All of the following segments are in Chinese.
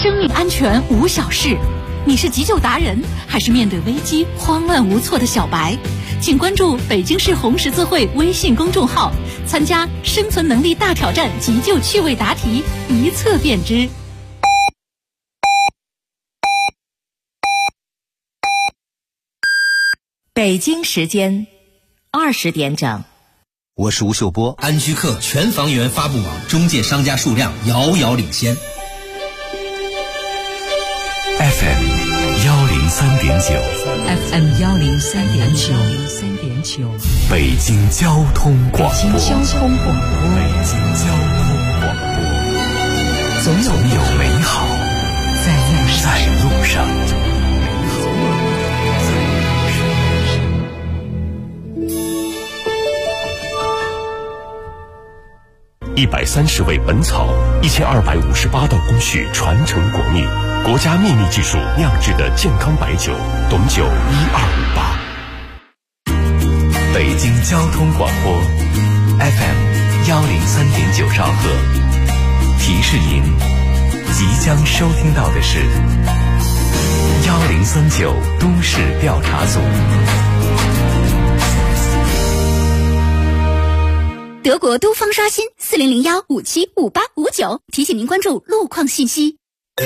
生命安全无小事。你是急救达人，还是面对危机慌乱无措的小白？请关注北京市红十字会微信公众号，参加生存能力大挑战急救趣味答题，一测便知。 北京时间20点整。 我是吴秀波。 安居客全房源发布网中介商家数量遥遥领先。 FM 103.9， 北京交通广播，总有美好在路上。130味本草，1258道工序传承国秘，国家秘密技术酿制的健康白酒，董酒1258。北京交通广播 FM 103.9兆赫，提示您即将收听到的是1039都市调查组。 德国都方刷新4001575859，提醒您关注路况信息。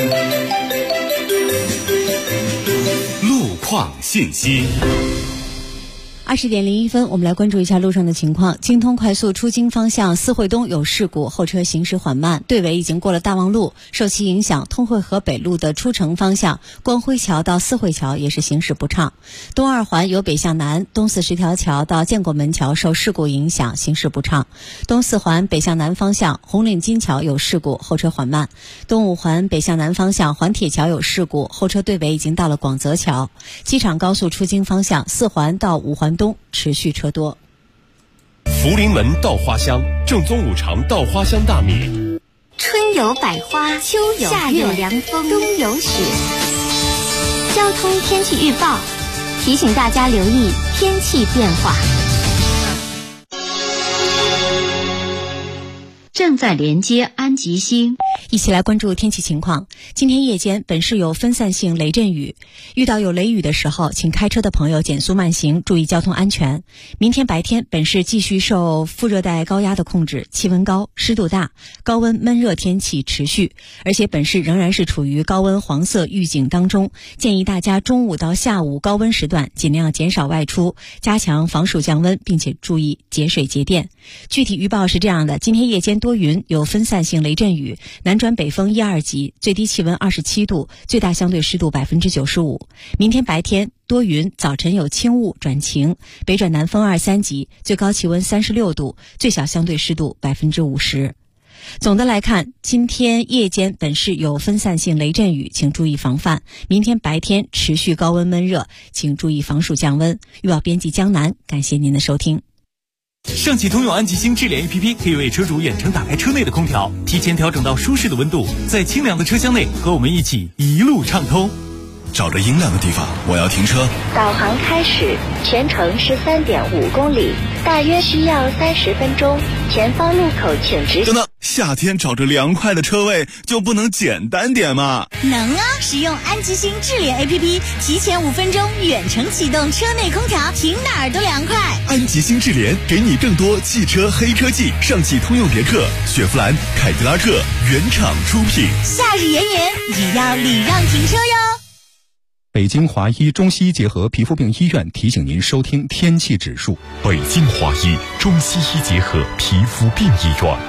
路况信息。 20点01分，我们来关注一下路上的情况。京通快速出京方向四惠东有事故，后车行驶缓慢，队尾已经过了大望路，受其影响，通惠河北路的出城方向光辉桥到四惠桥也是行驶不畅。东二环由北向南，东四十条桥到建国门桥受事故影响，行驶不畅。东四环北向南方向红岭金桥有事故，后车缓慢。东五环北向南方向环铁桥有事故，后车队尾已经到了广泽桥。机场高速出京方向四环到五环东持续车多。 福临门稻花香，正宗五常稻花香大米。 春有百花，秋有夏有凉风，冬有雪。交通天气预报提醒大家留意天气变化。 正在连接安吉星， 一起来关注天气情况。今天夜间本市有分散性雷阵雨，遇到有雷雨的时候，请开车的朋友减速慢行，注意交通安全。明天白天本市继续受副热带高压的控制，气温高，湿度大，高温闷热天气持续，而且本市仍然是处于高温黄色预警当中，建议大家中午到下午高温时段尽量减少外出，加强防暑降温，并且注意节水节电。具体预报是这样的：今天夜间多云，有分散性雷阵雨，南转北风1、2级，最低气温27度，最大相对湿度95%。明天白天多云，早晨有轻雾转晴，北转南风2、3级，最高气温36度，最小相对湿度50%。总的来看，今天夜间本市有分散性雷阵雨，请注意防范。明天白天持续高温闷热，请注意防暑降温。预报编辑江南，感谢您的收听。 上汽通用安吉星智联 APP 可以为车主远程打开车内的空调，提前调整到舒适的温度，在清凉的车厢内和我们一起一路畅通。 找着阴凉的地方，我要停车。 导航开始，全程13.5公里，大约需要30分钟。前方路口请直行。 等等，夏天找着凉快的车位就不能简单点吗？ 能啊！使用安吉星智联 APP， 提前5分钟远程启动车内空调，停哪儿都凉快。 安吉星智联给你更多汽车黑科技，上汽通用别克、雪佛兰、凯迪拉克原厂出品。 夏日炎炎，也要礼让停车哟。 北京华医中西医结合皮肤病医院提醒您收听天气指数。 北京华医中西医结合皮肤病医院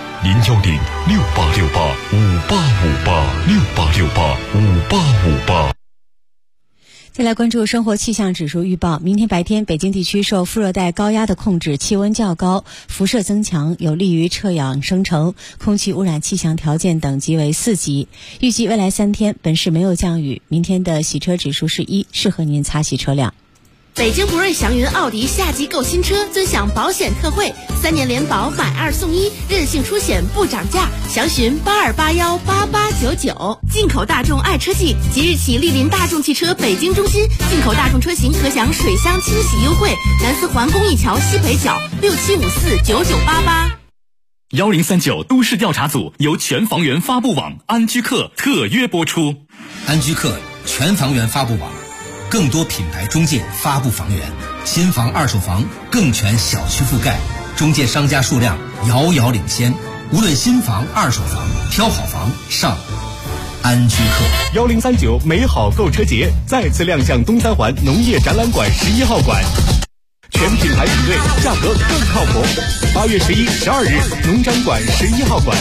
，0106868585858，68685858。 再来关注生活气象指数预报。明天白天，北京地区受副热带高压的控制，气温较高，辐射增强，有利于臭氧生成，空气污染气象条件等级为4级。预计未来3天，本市没有降雨。明天的洗车指数是1，适合您擦洗车辆。 北京博瑞祥云奥迪夏季购新车尊享保险特惠，3年联保买2送1，任性出险不涨价，详询82818899。进口大众爱车季，即日起莅临大众汽车北京中心，进口大众车型可享水箱清洗优惠，南四环公益桥西北角67549988。 1039都市调查组由全房源发布网安居客特约播出。 安居客全房源发布网，更多品牌中介发布房源，新房二手房更全小区覆盖，中介商家数量遥遥领先。无论新房二手房，挑好房上安居客。 1039美好购车节再次亮相东三环农业展览馆11号馆，全品牌比对，价格更靠谱。8月11、12日，农展馆11号馆。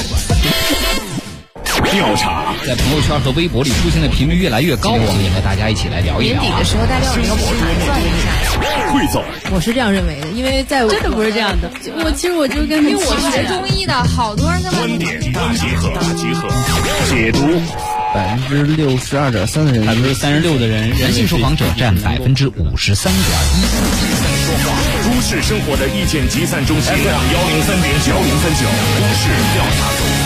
调查在朋友圈和微博里出现的频率越来越高，我们也和大家一起来聊一聊。 年底的时候，大家要盘算一下。 汇总， 我是这样认为的，因为在我真的不是这样的。其实我就跟因为我学中医的，好多人在观点大集合，解读。 62.3%的人 ，36%的人性受访者占53.1%。 都市生活的意见集散中心，103.9，1039都市调查组。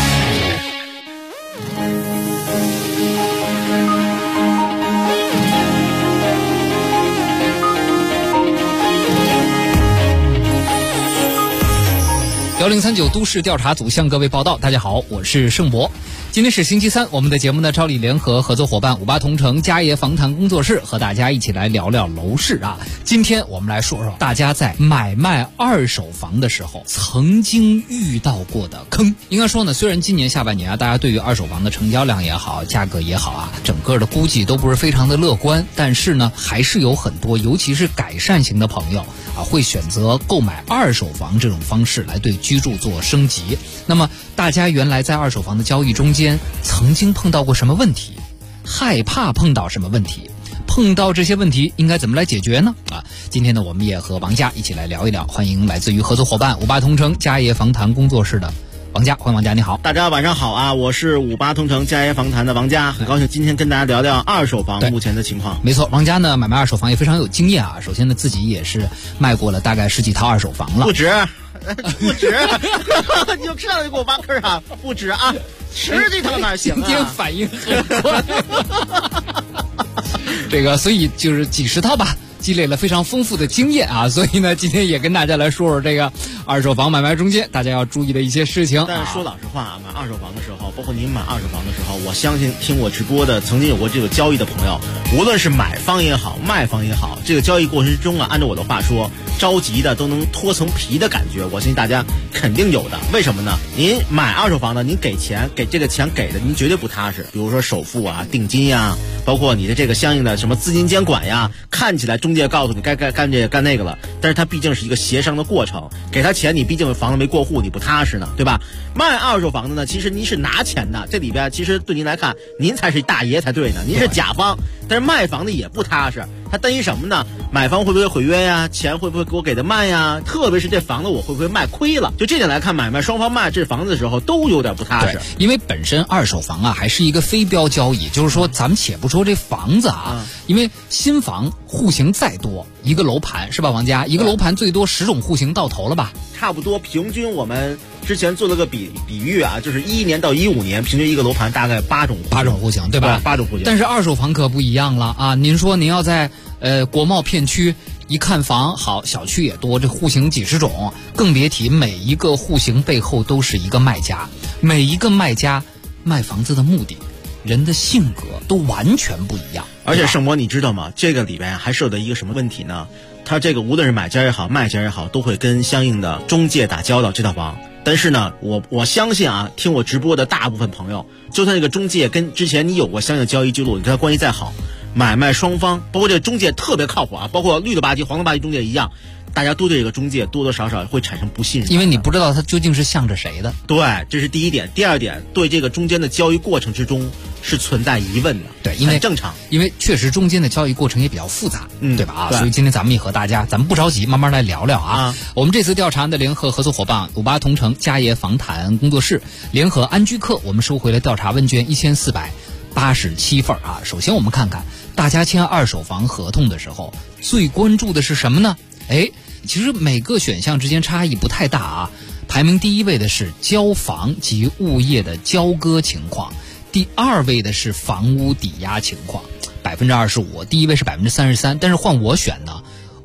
1039都市调查组向各位报道，大家好，我是盛博。今天是星期三，我们的节目呢，超理联合合作伙伴58同城嘉业房谈工作室和大家一起来聊聊楼市啊。今天我们来说说大家在买卖二手房的时候曾经遇到过的坑。应该说呢，虽然今年下半年啊，大家对于二手房的成交量也好，价格也好啊，整个的估计都不是非常的乐观，但是呢，还是有很多，尤其是改善型的朋友啊，会选择购买二手房这种方式来对居住做升级。那么大家原来在二手房的交易中间曾经碰到过什么问题？害怕碰到什么问题？碰到这些问题应该怎么来解决呢？今天呢，我们也和王佳一起来聊一聊。欢迎来自于合作伙伴58同城嘉业房谈工作室的王佳，欢迎王佳，你好。 大家晚上好啊，我是58同城嘉业房谈的王佳，很高兴今天跟大家聊聊二手房目前的情况。 没错，王佳呢买卖二手房也非常有经验啊。首先呢，自己也是卖过了大概10几套二手房了， 不止，你就这样就给我挖坑啊！不止啊，10几套哪行啊？ 今天反应很快，这个所以就是几十套吧。积累了非常丰富的经验啊，所以呢，今天也跟大家来说说这个二手房买卖中间大家要注意的一些事情。 但是说老实话啊，买二手房的时候，包括您买二手房的时候，我相信听我直播的曾经有过这个交易的朋友，无论是买方也好，卖方也好，这个交易过程之中啊，按照我的话说，着急的都能脱层皮的感觉，我相信大家肯定有的。为什么呢？您买二手房的，您给钱，给这个钱给的您绝对不踏实，比如说首付啊、定金呀，包括你的这个相应的什么资金监管呀，看起来中介告诉你该干这个干那个了，但是它毕竟是一个协商的过程，给他钱你毕竟房子没过户，你不踏实呢，对吧？卖二手房子呢，其实您是拿钱的，这里边其实对您来看，您才是大爷才对呢，您是甲方，但是卖房的也不踏实，他担心什么呢？买房会不会毁约呀？钱会不会给我给的慢呀？特别是这房子我会不会卖亏了？就这点来看，买卖双方卖这房子的时候都有点不踏实。 因为本身二手房啊还是一个非标交易，就是说咱们且不说这房子啊，因为新房户型再多，一个楼盘是吧，王佳？一个楼盘最多10种户型到头了吧？ 差不多，平均我们之前做了个比喻啊，就是11年到15年，平均一个楼盘大概8种户型，对吧 ？8种户型。 但是二手房可不一样了啊！您说您要在国贸片区一看房好，小区也多，这户型几十种，更别提每一个户型背后都是一个卖家，每一个卖家卖房子的目的、人的性格都完全不一样。 而且盛博，你知道吗？这个里边还涉及一个什么问题呢？他这个无论是买家也好，卖家也好，都会跟相应的中介打交道这套房。但是呢，我相信啊，听我直播的大部分朋友，就算这个中介跟之前你有过相应的交易记录，你跟他关系再好，买卖双方，包括这个中介特别靠谱啊，包括绿的吧唧、黄的吧唧中介一样，大家都对这个中介多多少少会产生不信任， 因为你不知道他究竟是向着谁的。 对，这是第一点。第二点，对这个中间的交易过程之中是存在疑问的。 对，因为正常， 因为确实中间的交易过程也比较复杂，对吧？ 对。 所以今天咱们也和大家，咱们不着急，慢慢来聊聊啊。我们这次调查的联合合作伙伴58同城嘉业房谈工作室联合安居客，我们收回了调查问卷1487份啊。首先我们看看大家签二手房合同的时候最关注的是什么呢？其实每个选项之间差异不太大啊。排名第一位的是交房及物业的交割情况，第二位的是房屋抵押情况，25%，第一位是33%。但是换我选呢，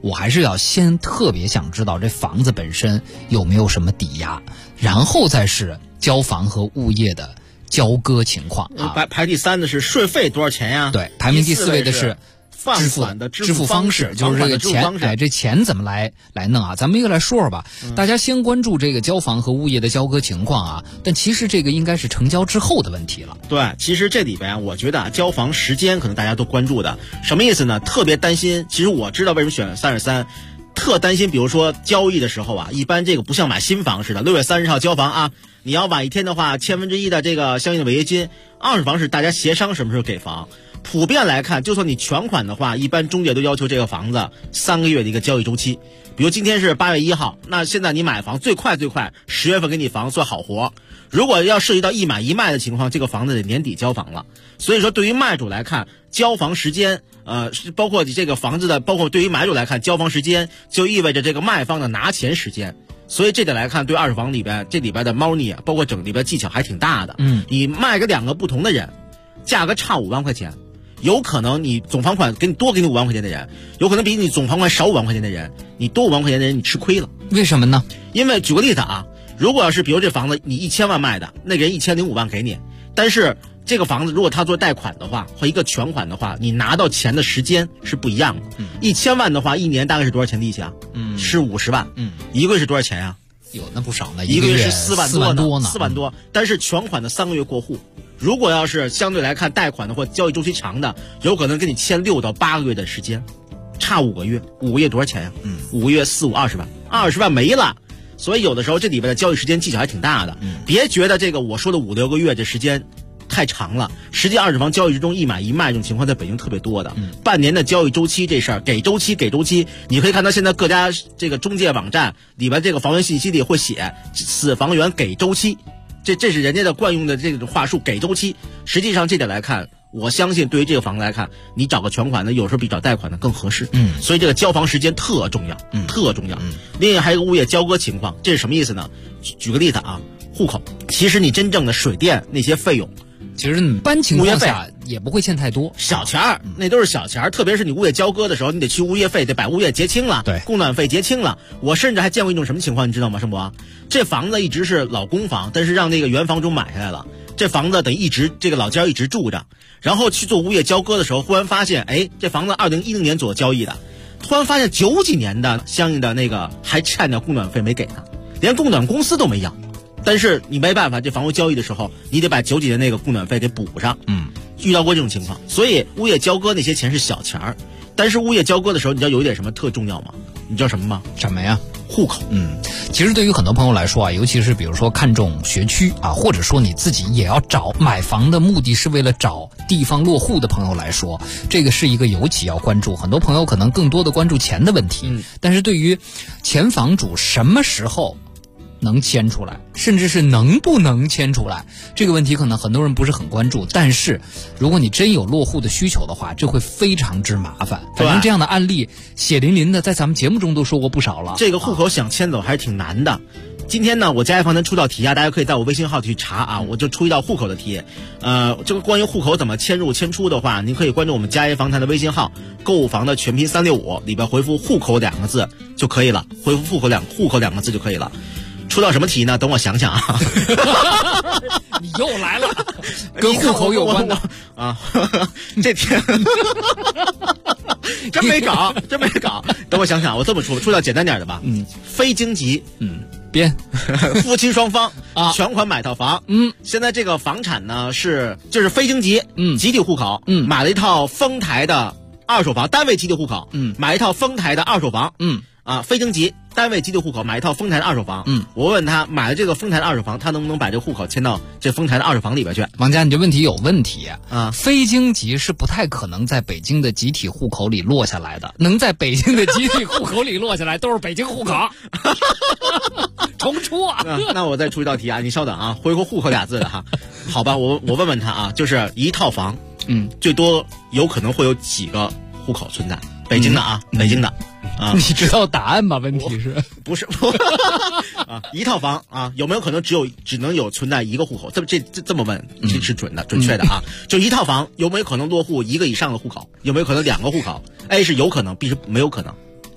我还是要先特别想知道这房子本身有没有什么抵押，然后再是交房和物业的交割情况啊。 排第3的是税费多少钱呀？ 对，排名第4位的是放款的支付方式，就是这个钱，这钱怎么来弄啊？咱们一个来说说吧。大家先关注这个交房和物业的交割情况啊，但其实这个应该是成交之后的问题了。 对，其实这里边我觉得交房时间可能大家都关注的，什么意思呢？特别担心。其实我知道为什么选33，特担心，比如说交易的时候啊，一般这个不像买新房似的，6月30号交房啊，你要晚一天的话，1/1000的这个相应的违约金。2手房是大家协商什么时候给房。普遍来看，就算你全款的话，一般中介都要求这个房子3个月的一个交易周期。比如今天是8月1号，那现在你买房最快10月份给你房算好活。如果要涉及到一买一卖的情况，这个房子得年底交房了。所以说对于卖主来看，交房时间包括这个房子的，包括对于买主来看，交房时间就意味着这个卖方的拿钱时间。所以这点来看，对2手房里边这里边的猫腻包括整里边技巧还挺大的。你卖给2个不同的人，价格差5万块钱，有可能你总房款多给你5万块钱的人，有可能比你总房款少5万块钱的人，你多5万块钱的人你吃亏了。 为什么呢？ 因为举个例子啊，如果要是比如这房子你1000万卖的，那个人1005万给你，但是这个房子如果他做贷款的话和一个全款的话，你拿到钱的时间是不一样的。1000万的话，一年大概是多少钱利息啊？是50万。一个月是多少钱呀？ 有那不少呢， 一个月是4万多呢。4万多，但是全款的3个月过户。如果要是相对来看贷款的或交易周期长的，有可能给你签6到8个月的时间，差5个月，5个月多少钱呀？5个月4、5、20万，20万没了。所以有的时候这里边的交易时间技巧还挺大的。别觉得这个我说的5、6个月这时间太长了，实际2手房交易之中一买一卖这种情况在北京特别多的。半年的交易周期这事儿，给周期，你可以看到现在各家这个中介网站里边这个房源信息里会写此房源给周期。这是人家的惯用的这种话术，给周期。实际上这点来看，我相信对于这个房子来看，你找个全款的有时候比找贷款的更合适。所以这个交房时间特重要，特重要。另外还有一个物业交割情况，这是什么意思呢？举个例子啊，户口，其实你真正的水电那些费用， 其实一般情况下也不会欠太多， 小钱儿，那都是小钱儿。特别是你物业交割的时候，你得去物业费，得把物业结清了， 对， 供暖费结清了。我甚至还见过一种什么情况，你知道吗，盛博？这房子一直是老公房，但是让那个原房主买下来了，这房子等于这个老家一直住着，然后去做物业交割的时候，忽然发现，哎，这房子2010年左右交易的，突然发现90几年的相应的那个还欠着供暖费没给他，连供暖公司都没要。但是你没办法，这房屋交易的时候，你得把90几年那个供暖费给补上。遇到过这种情况，所以物业交割那些钱是小钱儿，但是物业交割的时候，你知道有一点什么特重要吗？你知道什么吗？ 什么呀？ 户口。 其实对于很多朋友来说啊，尤其是比如说看重学区啊，或者说你自己也要找买房的目的是为了找地方落户的朋友来说，这个是一个尤其要关注。很多朋友可能更多的关注钱的问题，但是对于前房主什么时候能迁出来，甚至是能不能迁出来，这个问题可能很多人不是很关注。但是如果你真有落户的需求的话，这会非常之麻烦。反正这样的案例血淋淋的在咱们节目中都说过不少了。 这个户口想迁走还是挺难的。今天呢，我家业房谈出道题啊，大家可以在我微信号去查啊，我就出一道户口的题。这个关于户口怎么迁入迁出的话，您可以关注我们家业房谈的微信号，购物房的全拼365，里边回复户口2个字就可以了，回复户口2个字就可以了。出到什么题呢？等我想想啊。 你又来了，跟户口有关的啊。这天真没搞。等我想想，我这么出道简单点的吧。非经籍， 编夫妻双方啊，全款买套房。现在这个房产呢就是非经籍，集体户口，买了一套丰台的2手房，单位集体户口，买一套丰台的2手房，非经籍单位集体户口买一套丰台的2手房。我问他买了这个丰台的2手房，他能不能把这个户口迁到这丰台的2手房里边去？ 王家，你这问题有问题啊！非经籍是不太可能在北京的集体户口里落下来的，能在北京的集体户口里落下来都是北京户口。重出啊！ 那我再出一道题啊，你稍等啊，回复户口2字的哈。好吧，我问问他啊，就是一套房，最多有可能会有几个户口存在？北京的啊，北京的。 你知道答案吗？问题是不是啊？一套房啊，有没有可能只能有存在一个户口？这么问，这是准确的啊。就一套房有没有可能落户1个以上的户口？有没有可能2个户口 ？A 是有可能，B 是没有可能。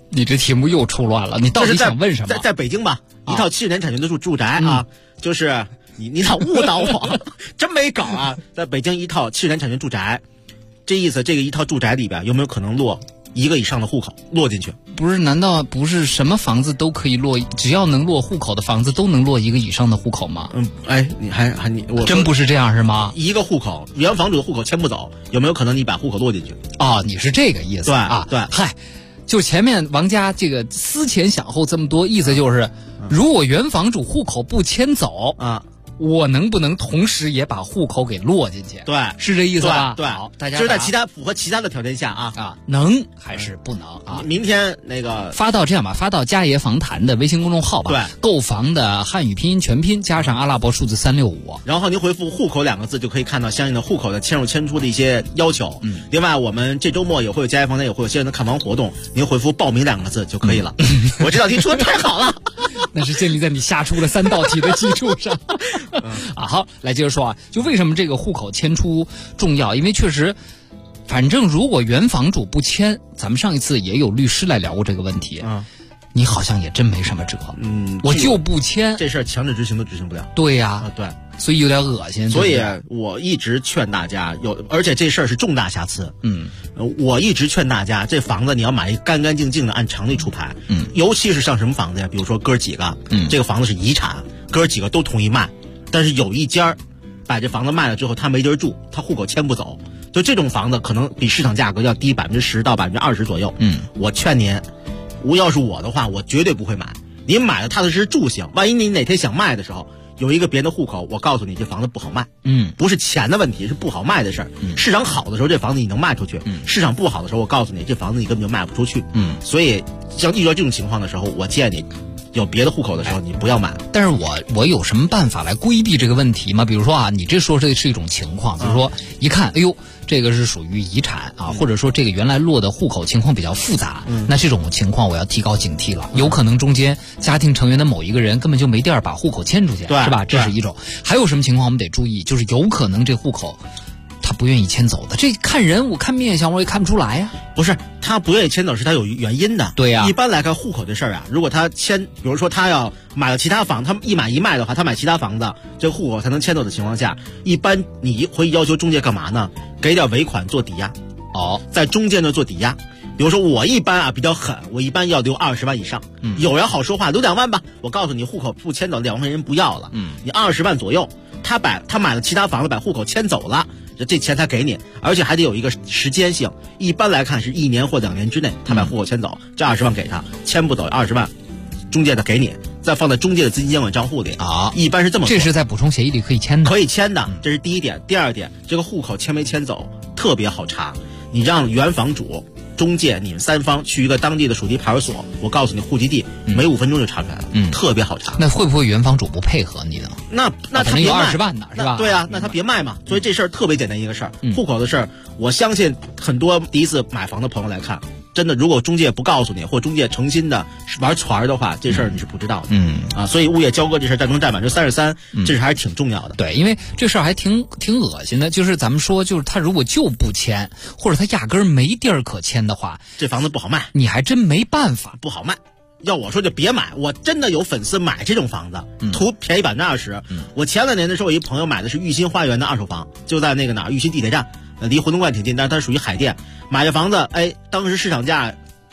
你这题目又出乱了，你到底想问什么？ 在北京吧，一套70年产权的住宅啊，就是你老误导我，真没搞啊！在北京一套70年产权住宅，这意思这个一套住宅里边有没有可能落一个以上的户口落进去？ 不是，难道不是什么房子都可以落，只要能落户口的房子都能落一个以上的户口吗？我真不是这样是吗？ 一个户口，原房主的户口迁不走，有没有可能你把户口落进去？ 哦，你是这个意思？ 对啊， 对， 嗨。就前面王家这个思前想后这么多，意思就是，如果原房主户口不迁走啊，我能不能同时也把户口给落进去？ 对， 是这意思吧？ 对， 好，大家就是在符合其他的条件下啊， 能还是不能啊？ 明天那个发到这样吧，发到家业访谈的微信公众号吧。 对， 购房的汉语拼音全拼加上阿拉伯数字365， 然后您回复户口2个字就可以看到相应的户口的迁入迁出的一些要求。另外我们这周末也会有家业访谈，也会有现在的看房活动，您回复报名2个字就可以了。我这道题出的太好了。 那是建立在你下出了3道题的基础上。好，来接着说啊，就为什么这个户口迁出重要？因为确实，反正如果原房主不迁，咱们上一次也有律师来聊过这个问题。你好像也真没什么辙。我就不迁， 这事儿强制执行都执行不了。 对呀， 对， 所以有点恶心。 所以我一直劝大家而且这事儿是重大瑕疵。我一直劝大家，这房子你要买一干干净净的，按常理出牌。尤其是像什么房子呀？比如说哥几个，这个房子是遗产，哥几个都同意卖，但是有一家把这房子卖了之后，他没地儿住，他户口迁不走，就这种房子可能比市场价格要低10%到20%左右。我劝您，要是我的话，我绝对不会买。您买了踏踏实实住行，万一你哪天想卖的时候，有一个别人的户口，我告诉你，这房子不好卖。不是钱的问题，是不好卖的事儿。市场好的时候，这房子你能卖出去；市场不好的时候，我告诉你，这房子你根本就卖不出去。所以像遇到这种情况的时候，我建议你有别的户口的时候，你不要买。 但是我有什么办法来规避这个问题吗？比如说啊，你这说这是一种情况，比如说一看，哎呦，这个是属于遗产啊，或者说这个原来落的户口情况比较复杂，那这种情况我要提高警惕了。有可能中间家庭成员的某一个人根本就没地儿把户口迁出去，是吧？这是一种。还有什么情况我们得注意？就是有可能这户口他不愿意迁走的，这看人，我看面相我也看不出来呀。 不是他不愿意迁走，是他有原因的。 对呀， 一般来看户口这事儿啊，如果他迁，比如说他要买了其他房，他一买一卖的话，他买其他房子，这个户口才能迁走的情况下，一般你会要求中介干嘛呢？给点尾款做抵押。在中间呢做抵押。比如说我一般啊比较狠，我一般要留20万以上。有人好说话，留2万吧。我告诉你，户口不迁走，2万块钱人不要了。你20万左右，他买了其他房子，把户口迁走了，这钱他给你，而且还得有一个时间性。一般来看是1年或2年之内，他把户口迁走，这20万给他，迁不走20万，中介的给你，再放在中介的资金监管账户里啊。一般是这么做。 这是在补充协议里可以签的， 可以签的，这是第一点。第二点，这个户口迁没迁走特别好查，你让原房主、中介你们3方去一个当地的属地派出所，我告诉你户籍地，没5分钟就查出来了，特别好查。 那会不会原房主不配合你呢？ 那他别卖，有20万呢，是吧？ 对啊，那他别卖嘛。所以这事儿特别简单一个事儿，户口的事儿，我相信很多第一次买房的朋友来看，真的，如果中介不告诉你，或中介诚心的玩船的话，这事儿你是不知道的。所以物业交割这事儿占中占33%，这是还是挺重要的。 对，因为这事儿还挺恶心的，就是咱们说，就是他如果就不签，或者他压根儿没地儿可签的话， 这房子不好卖， 你还真没办法， 不好卖。要我说就别买，我真的有粉丝买这种房子，图便宜20%。我前2年的时候，我一朋友买的是玉鑫花园的2手房，就在那个玉鑫地铁站，离回龙观挺近，但是它属于海淀。买这房子，当时市场价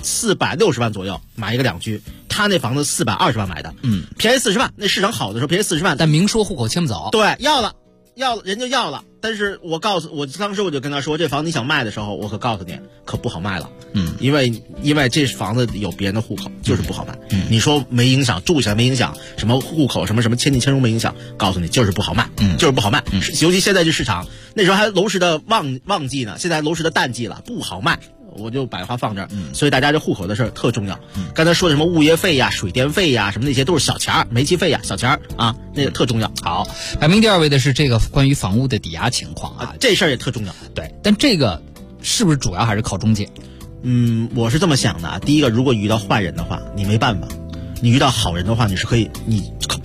460万左右，买一个2居，他那房子420万买的，便宜40万。那市场好的时候便宜40万， 但明说户口迁不走。 对，要了，人就要了。但是我当时我就跟他说，这房子你想卖的时候，我可告诉你，可不好卖了。因为这房子有别人的户口，就是不好卖。你说没影响，住起来没影响，什么户口什么迁进迁出没影响，告诉你就是不好卖，就是不好卖。尤其现在这市场，那时候还楼市的旺季呢，现在楼市的淡季了，不好卖。我就把话放这儿，所以大家这户口的事儿特重要。刚才说的什么物业费呀、水电费呀，什么那些都是小钱儿，煤气费呀、小钱儿啊，那个特重要。 好，排名第2位的是这个关于房屋的抵押情况啊， 这事儿也特重要。 对，但这个是不是主要还是靠中介？ 我是这么想的啊。第一个，如果遇到坏人的话，你没办法；你遇到好人的话，你是可以，你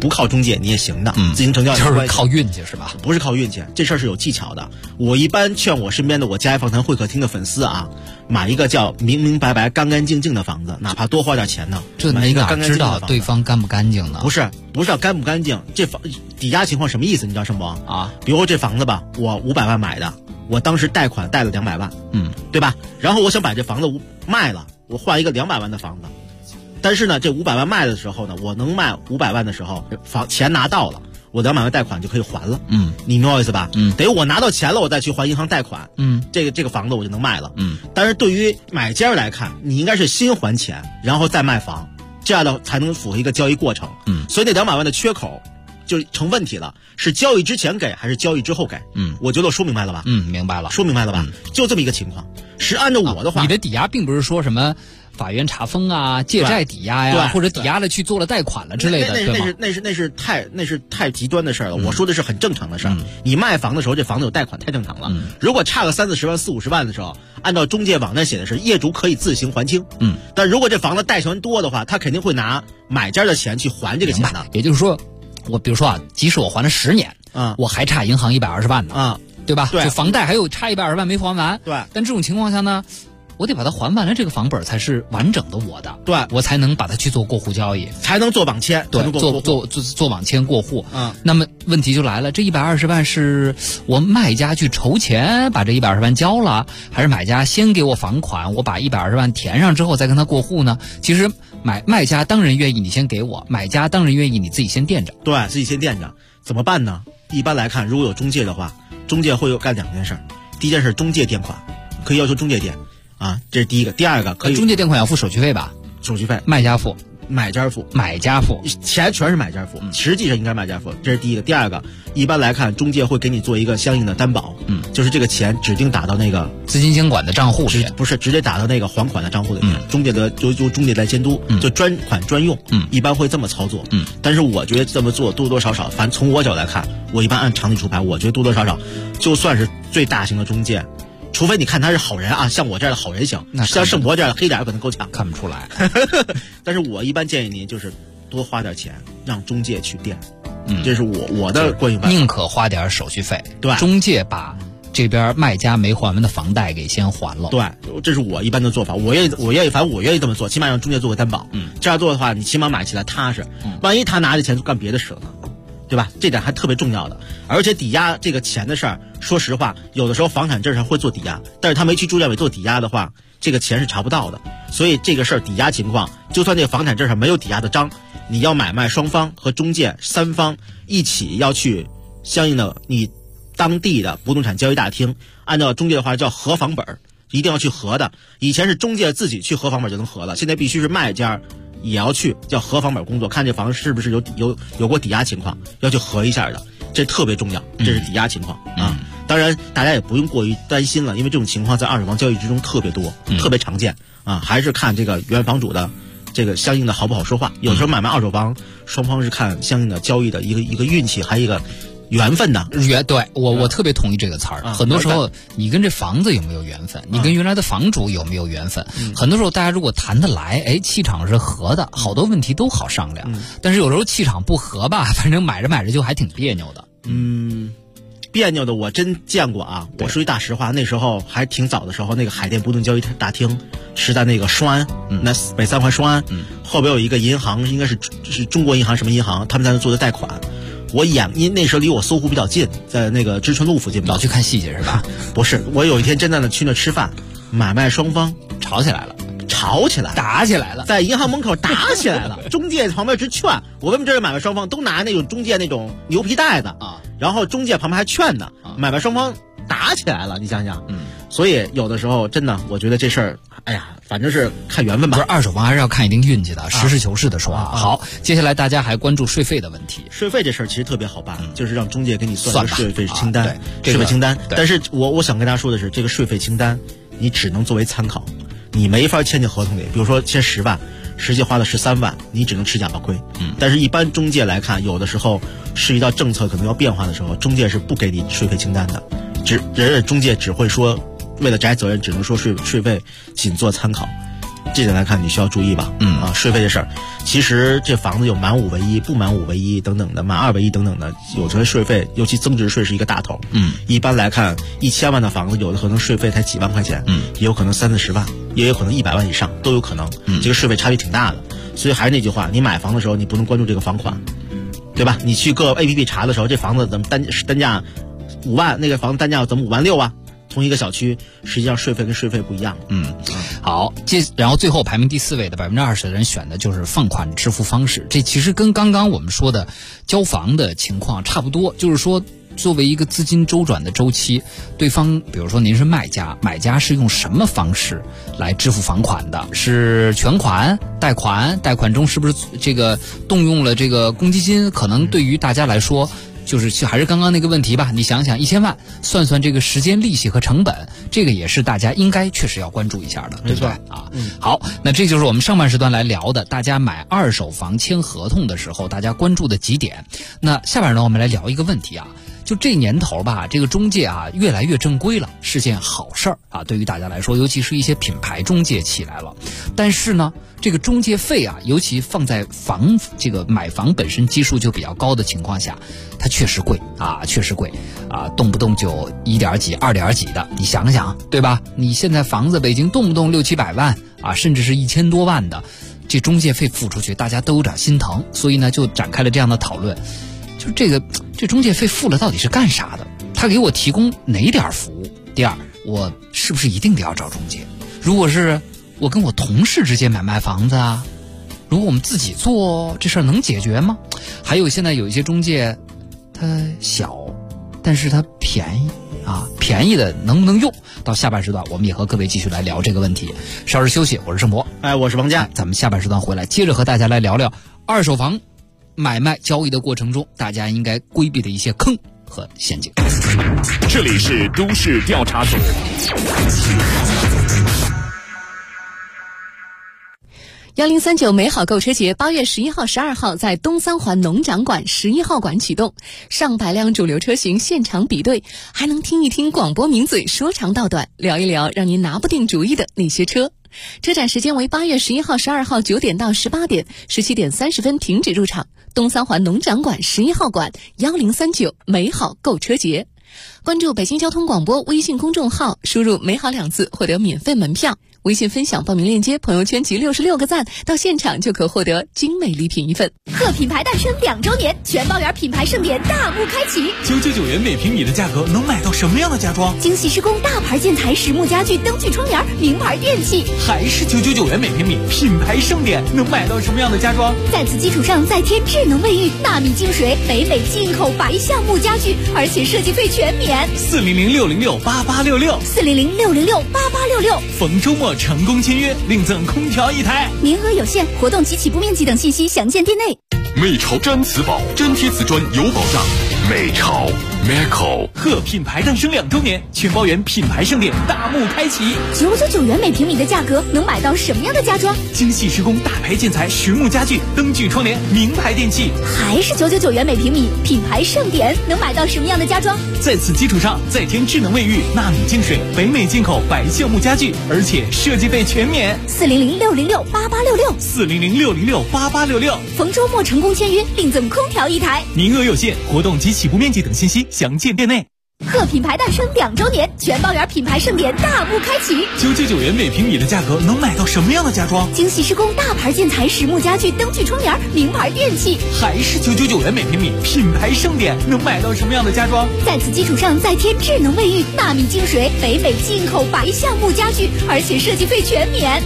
不靠中介你也行的，自行成交就是靠运气是吧？ 不是靠运气，这事儿是有技巧的。我一般劝我身边的我家业访谈会客厅的粉丝啊，买一个叫明明白白、干干净净的房子，哪怕多花点钱呢。 这你哪知道对方干不干净呢？ 不是要干不干净，这房抵押情况什么意思？你知道什么啊？比如说这房子吧，我500万买的，我当时贷款贷了200万，对吧？然后我想把这房子卖了，我换一个200万的房子。但是呢，这500万卖的时候呢，我能卖500万的时候，钱拿到了，我200万贷款就可以还了。你明白我意思吧？等于我拿到钱了，我再去还银行贷款。这个房子我就能卖了。但是对于买家来看，你应该是先还钱，然后再卖房，这样的才能符合一个交易过程。所以那200万的缺口就成问题了，是交易之前给还是交易之后给？我觉得我说明白了吧？ 明白了， 说明白了吧？就这么一个情况。是按照我的话， 你的抵押并不是说什么法院查封啊、借债抵押呀，或者抵押了去做了贷款了之类的，对吗？ 那是太极端的事了。我说的是很正常的事儿。你卖房的时候，这房子有贷款太正常了。如果差个30-40万、40-50万的时候，按照中介网站写的是业主可以自行还清。但如果这房子贷权多的话，他肯定会拿买家的钱去还这个钱的。 也就是说，我比如说啊，即使我还了10年，我还差银行120万呢，对吧？ 对， 就房贷还有差120万没还完。 对， 但这种情况下呢，我得把它还完了，这个房本才是完整的我的， 对， 我才能把它去做过户交易， 才能做网签， 对，做网签过户。那么问题就来了，这120万是我卖家去筹钱把这120万交了，还是买家先给我房款，我把120万填上之后再跟他过户呢？其实卖家当然愿意你先给我，买家当然愿意你自己先垫着。 对，自己先垫着，怎么办呢？一般来看，如果有中介的话，中介会有干2件事。第一件事，中介垫款，可以要求中介垫。这是第一个。第二个，可以中介垫款要付手续费吧？ 手续费卖家付， 买家付，钱全是买家付，实际上应该买家付，这是第一个。第二个，一般来看，中介会给你做一个相应的担保，就是这个钱指定打到那个资金监管的账户里， 不是直接打到那个还款的账户里面，中介的由中介来监督，就专款专用，一般会这么操作。但是我觉得这么做多多少少，反正从我角度来看，我一般按常理出牌，我觉得多多少少，就算是最大型的中介。除非你看他是好人啊，像我这样的好人行，像盛博这样的黑点可能够呛， 看不出来。 但是我一般建议您就是多花点钱，让中介去垫。这是我的关于宁可花点手续费， 对， 中介把这边卖家没还完的房贷给先还了。 对，这是我一般的做法。我愿意这么做，起码让中介做个担保。这样做的话，你起码买起来踏实。万一他拿着钱干别的事了呢？对吧？这点还特别重要的。而且抵押这个钱的事儿，说实话，有的时候房产证上会做抵押，但是他没去住建委做抵押的话，这个钱是查不到的。所以这个事儿抵押情况，就算这个房产证上没有抵押的章，你要买卖双方和中介3方一起要去相应的你当地的不动产交易大厅，按照中介的话叫核房本，一定要去核的。以前是中介自己去核房本就能核了，现在必须是卖家也要去叫核房本工作，看这房是不是有过抵押情况，要去核一下的，这特别重要。这是抵押情况啊。当然大家也不用过于担心了，因为这种情况在二手房交易之中特别多，特别常见啊。还是看这个原房主的这个相应的好不好说话。有时候买卖二手房，双方是看相应的交易的一个运气，还有一个缘分的。 对，我特别同意这个词儿。很多时候你跟这房子有没有缘分，你跟原来的房主有没有缘分，很多时候大家如果谈得来，气场是合的，好多问题都好商量。但是有时候气场不合吧，反正买着买着就还挺别扭的。 别扭的我真见过啊！我说句大实话，那时候还挺早的时候，那个海淀不动交易大厅是在那个双安，那北三环双安，后边有一个银行，应该是中国银行什么银行，他们在那做的贷款。因那时候离我搜狐比较近，在那个知春路附近， 老去看细节是吧？ 不是，我有一天真的去那吃饭，买卖双方吵起来了， 打起来了，在银行门口打起来了。中介旁边直劝，我问这买卖双方都拿那种中介那种牛皮袋子啊，然后中介旁边还劝呢，买卖双方打起来了，你想想。所以有的时候真的，我觉得这事儿，反正是看缘分吧。 不是二手房还是要看一定运气的，实事求是的说啊。好，接下来大家还关注税费的问题。 税费这事儿其实特别好办，就是让中介给你算个税费清单，税费清单。但是我想跟大家说的是，这个税费清单你只能作为参考，你没法签进合同里。比如说签10万，实际花了13万，你只能吃哑巴亏。但是一般中介来看，有的时候涉及到政策可能要变化的时候，中介是不给你税费清单的，中介只会说为了摘责任，只能说税费仅做参考。 这点来看你需要注意吧。税费这事儿，其实这房子有满5为1、不满5为1等等的，满2为1等等的，有这些税费，尤其增值税是一个大头。一般来看，1000万的房子，有的可能税费才几万块钱，也有可能30-40万，也有可能100万以上都有可能。这个税费差别挺大的。所以还是那句话，你买房的时候你不能关注这个房款，对吧？你去各 APP 查的时候，这房子怎么单价5万，那个房子单价怎么5万6啊？同一个小区，实际上税费跟税费不一样。 好，然后最后排名第4位的20%的人选的就是放款支付方式，这其实跟刚刚我们说的交房的情况差不多，就是说作为一个资金周转的周期，对方比如说您是卖家，买家是用什么方式来支付房款的？是全款、贷款？贷款中是不是这个动用了这个公积金？可能对于大家来说，就是还是刚刚那个问题吧，你想想1000万，算算这个时间、利息和成本，这个也是大家应该确实要关注一下的，对不对啊？好，那这就是我们上半时段来聊的，大家买二手房签合同的时候，大家关注的几点。那下半时段我们来聊一个问题啊。就这年头吧，这个中介啊越来越正规了，是件好事儿啊。对于大家来说，尤其是一些品牌中介起来了，但是呢，这个中介费啊，尤其放在这个买房本身基数就比较高的情况下，它确实贵啊，确实贵啊，动不动就1点几、2点几的，你想想，对吧？你现在房子北京动不动600-700万啊，甚至是1000多万的，这中介费付出去，大家都有点心疼，所以呢，就展开了这样的讨论。就这中介费付了到底是干啥的？他给我提供哪点服务？第二，我是不是一定得要找中介？如果是我跟我同事之间买卖房子啊，如果我们自己做，这事儿能解决吗？还有现在有一些中介，它小，但是它便宜啊，便宜的能不能用？到下半时段，我们也和各位继续来聊这个问题。稍事休息，我是盛博， 我是王佳， 咱们下半时段回来接着和大家来聊聊二手房买卖交易的过程中，大家应该规避的一些坑和陷阱。 这里是都市调查组。 1039美好购车节8月11号、12号在东三环农展馆11号馆启动，上百辆主流车型现场比对，还能听一听广播名嘴说长道短，聊一聊让您拿不定主意的那些车。车展时间为8月11号、12号9点到18点，17点30分停止入场。东三环农展馆11号馆1039美好购车节。关注北京交通广播微信公众号，输入美好2字获得免费门票。微信分享报名链接，朋友圈集66个赞，到现场就可获得精美礼品1份。 贺品牌诞生2周年，全包圆品牌盛典大幕开启。 999元每平米的价格能买到什么样的家装？ 精细施工大牌建材、实木家具、灯具窗帘、名牌电器。 还是999元每平米，品牌盛典能买到什么样的家装？ 在此基础上再添智能卫浴、纳米净水、北美进口白橡木家具，而且设计费全免。 400-606-8866 400-606-8866。 逢周末成功签约，另赠空调1台， 名额有限，活动及起步面积等信息详见店内。 美潮粘瓷宝，粘贴瓷砖有保障。美潮 Meco 贺品牌诞生2周年，全包圆品牌盛典大幕开启。 999元每平米的价格能买到什么样的家装？ 精细施工大牌建材、实木家具、灯具窗帘、名牌电器。 还是999元每平米，品牌盛典能买到什么样的家装？ 在此基础上再添智能卫浴、纳米净水、北美进口白橡木家具，而且设计费全免。 400-606-8866 400-606-8866。 逢周末成功签约，另赠空调1台， 名额有限，活动及起步面积等信息详见店内。 贺品牌诞生2周年，全包圆品牌盛典大幕开启。 999元每平米的价格能买到什么样的家装？ 精细施工大牌建材、实木家具、灯具窗帘、名牌电器。 还是999元每平米，品牌盛典能买到什么样的家装？ 在此基础上再添智能卫浴、纳米净水、北美进口白橡木家具，而且设计费全免。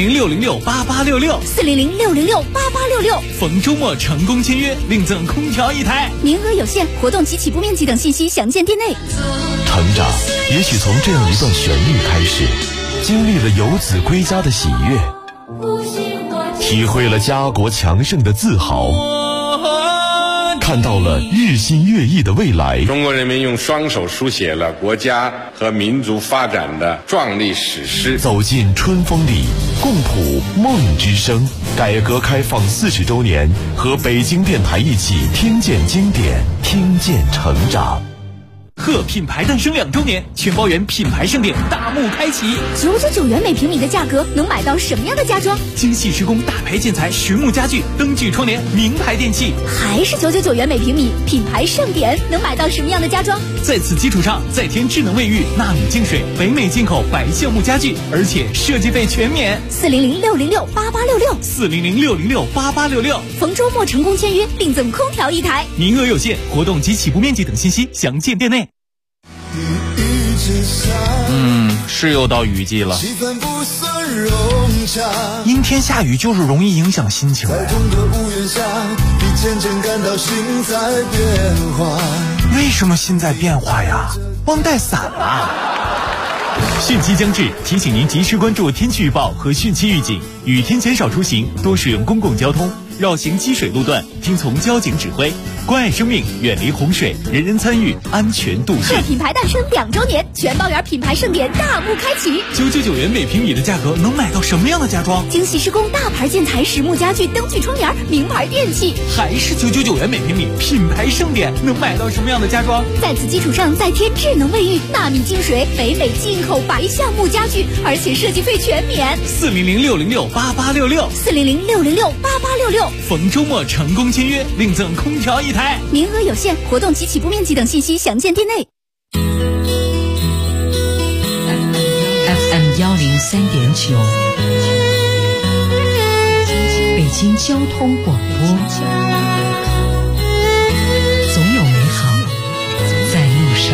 400-606-8866 400-606-8866。 逢周末成功签约，另赠空调1台， 名额有限，活动及起步面积等信息详见店内。 成长也许从这样一段旋律开始，经历了游子归家的喜悦，体会了家国强盛的自豪，看到了日新月异的未来。 中国人民用双手书写了国家和民族发展的壮丽史诗。 走进春风里，共谱梦之声。改革开放40周年，和北京电台一起听见经典，听见成长。 特品牌诞生2周年，全包圆品牌盛典大幕开启。 999元每平米的价格，能买到什么样的家装？ 精细施工大牌建材、实木家具、灯具窗帘、名牌电器。 还是999元每平米，品牌盛典，能买到什么样的家装？ 在此基础上，再添智能卫浴、纳米净水、北美进口白橡木家具，而且设计费全免。 400-606-8866，400-606-8866。逢周末成功签约，另赠空调1台， 名额有限，活动及起步面积等信息详见店内。 是又到雨季了，阴天下雨就是容易影响心情。为什么心在变化呀？忘带伞了。 汛期将至，提醒您及时关注天气预报和汛期预警，雨天减少出行，多使用公共交通，绕行积水路段，听从交警指挥，关爱生命，远离洪水，人人参与，安全度汛。 品牌诞生2周年，全包圆品牌盛典大幕开启。 999元每平米的价格，能买到什么样的家装？ 精细施工大牌建材、实木家具、灯具窗帘、名牌电器。 还是999元每平米，品牌盛典，能买到什么样的家装？ 在此基础上再添智能卫浴、纳米净水、北美进口白橡木家具，而且设计费全免。 400-606-8866，400-606-8866。逢周末成功签约，另赠空调1台， 名额有限，活动及起步面积等信息详见店内。 FM 103.9，北京交通广播，总有美好在路上。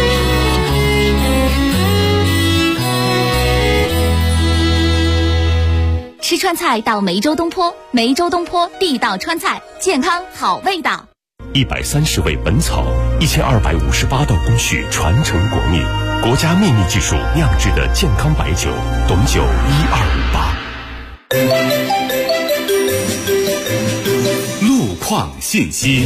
吃川菜到梅州东坡，梅州东坡地道川菜，健康好味道。 130味本草，1258道工序传承国秘，国家秘密技术酿制的健康白酒，董酒1258。 路况信息。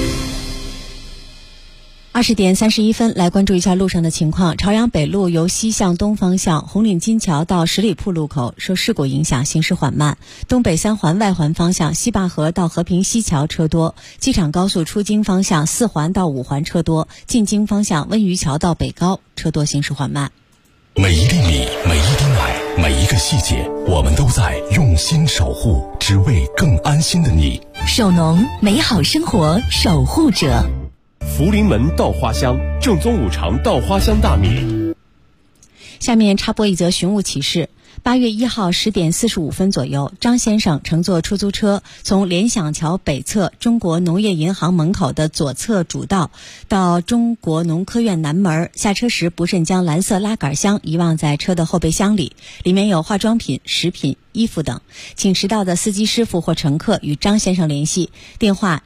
20点31分，来关注一下路上的情况。朝阳北路由西向东方向红岭金桥到十里铺路口受事故影响，行驶缓慢。东北3环外环方向西坝河到和平西桥车多。机场高速出京方向4环到5环车多。进京方向温榆桥到北高车多，行驶缓慢。 每一粒米，每一滴奶，每一个细节，我们都在用心守护，只为更安心的你。 首农，美好生活守护者。 福临门稻花香，正宗五常稻花香大米。 下面插播一则寻物启事。8月1号10点45分左右，张先生乘坐出租车从联想桥北侧中国农业银行门口的左侧主道到中国农科院南门，下车时不慎将蓝色拉杆箱遗忘在车的后备箱里，里面有化妆品、食品、衣服等。请迟到的司机师傅或乘客与张先生联系，电话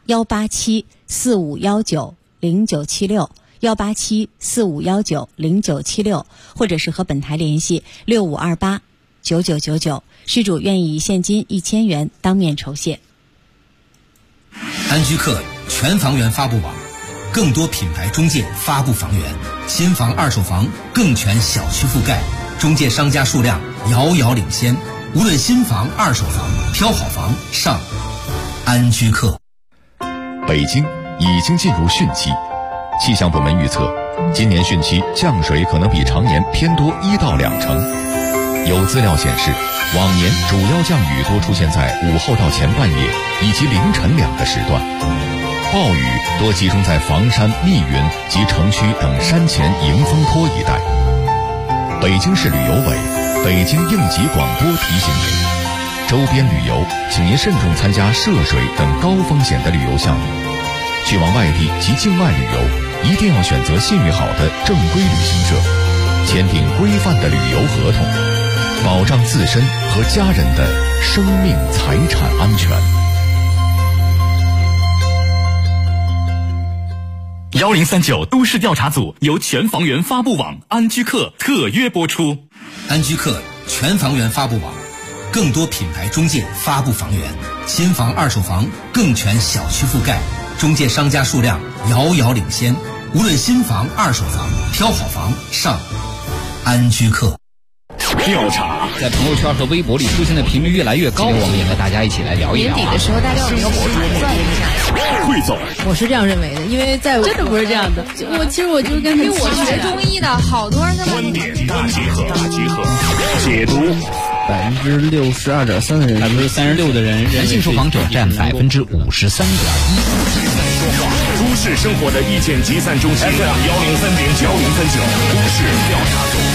187-4519-0976，187-4519-0976，或者是和本台联系6528-9999，失主愿意以现金1000元当面酬谢。 安居客全房源发布网，更多品牌中介发布房源，新房二手房更全小区覆盖，中介商家数量遥遥领先，无论新房二手房，挑好房上安居客。 北京已经进入汛期，气象部门预测，今年汛期降水可能比常年偏多1到2成。有资料显示，往年主要降雨多出现在午后到前半夜以及凌晨2个时段，暴雨多集中在房山、密云及城区等山前迎风坡一带。北京市旅游委、北京应急广播提醒您，周边旅游请您慎重参加涉水等高风险的旅游项目。去往外地及境外旅游，一定要选择信誉好的正规旅行社，签订规范的旅游合同，保障自身和家人的生命财产安全。 1039都市调查组由全房源发布网安居客特约播出。 安居客全房源发布网，更多品牌中介发布房源，新房二手房更全小区覆盖，中介商家数量遥遥领先，无论新房二手房，挑好房上安居客。 调查在朋友圈和微博里出现的频率越来越高，我们也和大家一起来聊一聊。 年底的时候，大家有没有盘算一下？ 汇总。 我是这样认为的，因为在我真的不是这样的。其实我就是跟他，因为我学中医的，好多人跟观点大结合，解读。 62.3%的人 ，36%的人男性受访者占53.1%。 都市生活的意见集散中心 FM 103.9，都市调查组。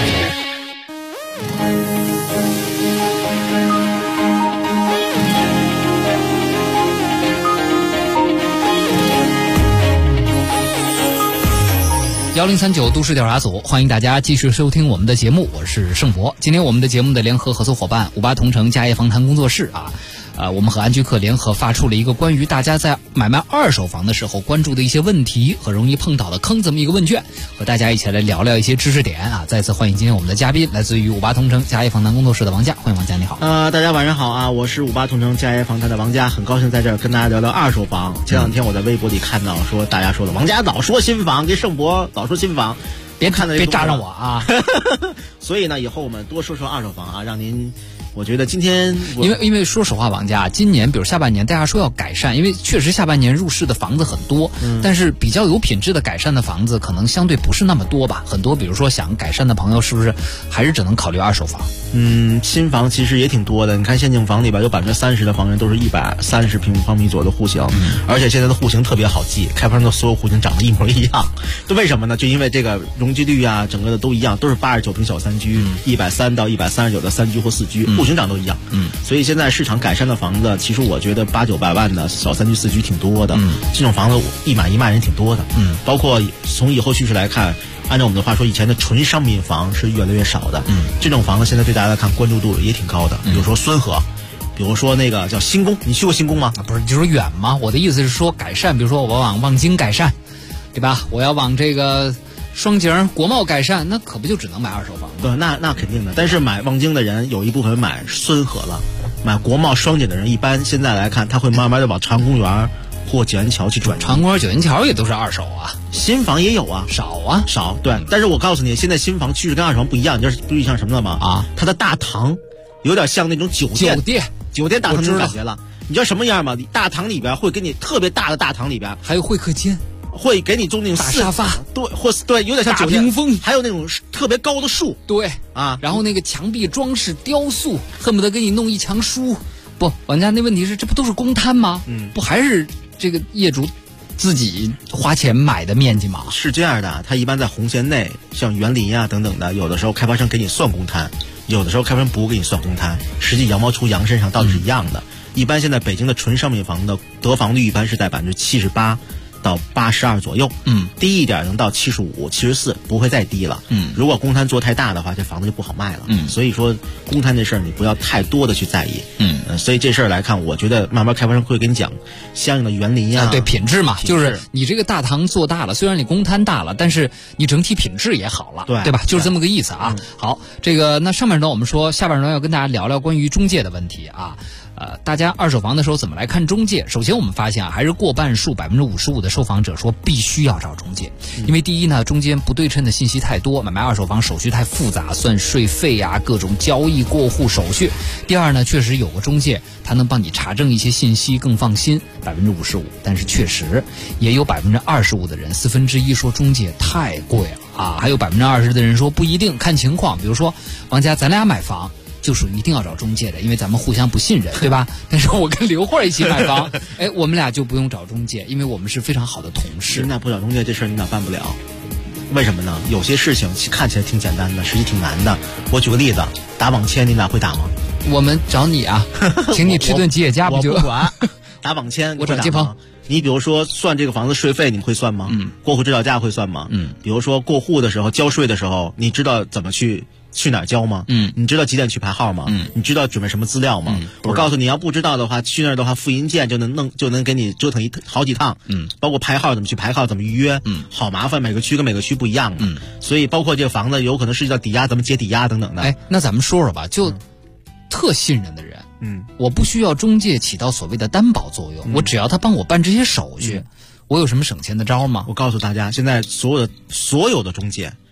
1039都市调查组，欢迎大家继续收听我们的节目，我是盛博。今天我们的节目的联合合作伙伴58同城家业房谈工作室我们和安居客联合发出了一个关于大家在买卖二手房的时候关注的一些问题和容易碰到的坑这么一个问卷，和大家一起来聊聊一些知识点再次欢迎今天我们的嘉宾，来自于58同城家业房谈工作室的王佳，欢迎王佳，你好。 大家晚上好啊，我是58同城家业房谈的王佳，很高兴在这儿跟大家聊聊二手房。前两天我在微博里看到说，大家说了王佳老说新房，跟盛博老说新房，别看了别扎上我啊。 所以呢，以后我们多说说二手房让您。我觉得今天因为说实话，王佳，今年比如下半年大家说要改善，因为确实下半年入市的房子很多，但是比较有品质的改善的房子可能相对不是那么多吧。很多比如说想改善的朋友，是不是还是只能考虑二手房？ 新房其实也挺多的。你看现景房里边有30%的房源都是130平方米左右的户型，而且现在的户型特别好记，开发商的所有户型长得一模一样。这为什么呢？就因为这个容积率整个的都一样，都是89平小3居，130到139的3居或4居。户型长都一样，所以现在市场改善的房子，其实我觉得8、9百万的小3居4居挺多的，这种房子一买一卖人挺多的，包括从以后趋势来看，按照我们的话说，以前的纯商品房是越来越少的，这种房子现在对大家来看关注度也挺高的，比如说孙河，比如说那个叫新宫，你去过新宫吗？ 不是，你就说远吗？我的意思是说改善，比如说我往望京改善，对吧？我要往这个双井国贸改善，那可不就只能买二手房吗？ 对，那肯定的。但是买望京的人有一部分买孙河了，买国贸双井的人一般现在来看，他会慢慢的往长安公园或九元桥去转。 长安公园、九元桥也都是二手啊， 新房也有啊，少。对，但是我告诉你，现在新房趋势跟二手房不一样，你知道不一样什么了吗？它的大堂有点像那种酒店大堂那种感觉了。你知道什么样吗？大堂里边会给你特别大的大堂里边还有会客间。 会给你种那种大沙发， 对，有点像大屏风， 还有那种特别高的树， 对然后那个墙壁装饰雕塑，恨不得给你弄一墙书。不，王家那问题是，这不都是公摊吗？不还是这个业主自己花钱买的面积吗？ 是这样的，它一般在红线内，像园林等等的，有的时候开发商给你算公摊，有的时候开发商不给你算公摊，实际羊毛出羊身上，道理是一样的。一般现在北京的纯商品房的得房率一般是在78%到82%左右，低一点能到75、74，不会再低了。如果公摊做太大的话，这房子就不好卖了。所以说公摊这事儿你不要太多的去在意。所以这事儿来看，我觉得慢慢开发商会给你讲相应的园林对品质嘛，就是你这个大堂做大了，虽然你公摊大了，但是你整体品质也好了，对吧？就是这么个意思啊。好，这个那上半段我们说，下半段要跟大家聊聊关于中介的问题啊。大家二手房的时候怎么来看中介？首先我们发现还是过半数55%的受访者说必须要找中介，因为第一呢，中间不对称的信息太多，买卖二手房手续太复杂，算税费各种交易过户手续。第二呢，确实有个中介，他能帮你查证一些信息更放心，55%，但是确实也有25%的人1/4说中介太贵了还有20%的人说不一定，看情况。比如说王家，咱俩买房就属于一定要找中介的，因为咱们互相不信任，对吧？但是我跟刘慧一起买房，我们俩就不用找中介，因为我们是非常好的同事。 你俩不找中介这事儿你俩办不了，为什么呢？有些事情看起来挺简单的，实际挺难的。我举个例子，打网签你俩会打吗？ 我们找你请你吃顿吉野家不就？ 我不管。打网签我找街坊。 你比如说算这个房子税费，你们会算吗？过户指导价会算吗？比如说过户的时候交税的时候，你知道怎么去哪儿交吗？你知道几点去排号吗？你知道准备什么资料吗？我告诉你，要不知道的话，去那儿的话复印件就能给你折腾好几趟。包括排号怎么去排号，怎么预约，好麻烦，每个区跟每个区不一样。所以包括这个房子有可能涉及到抵押，怎么解抵押等等的。 那咱们说说吧，就特信任的人，我不需要中介起到所谓的担保作用，我只要他帮我办这些手续，我有什么省钱的招吗？ 我告诉大家，现在所有的中介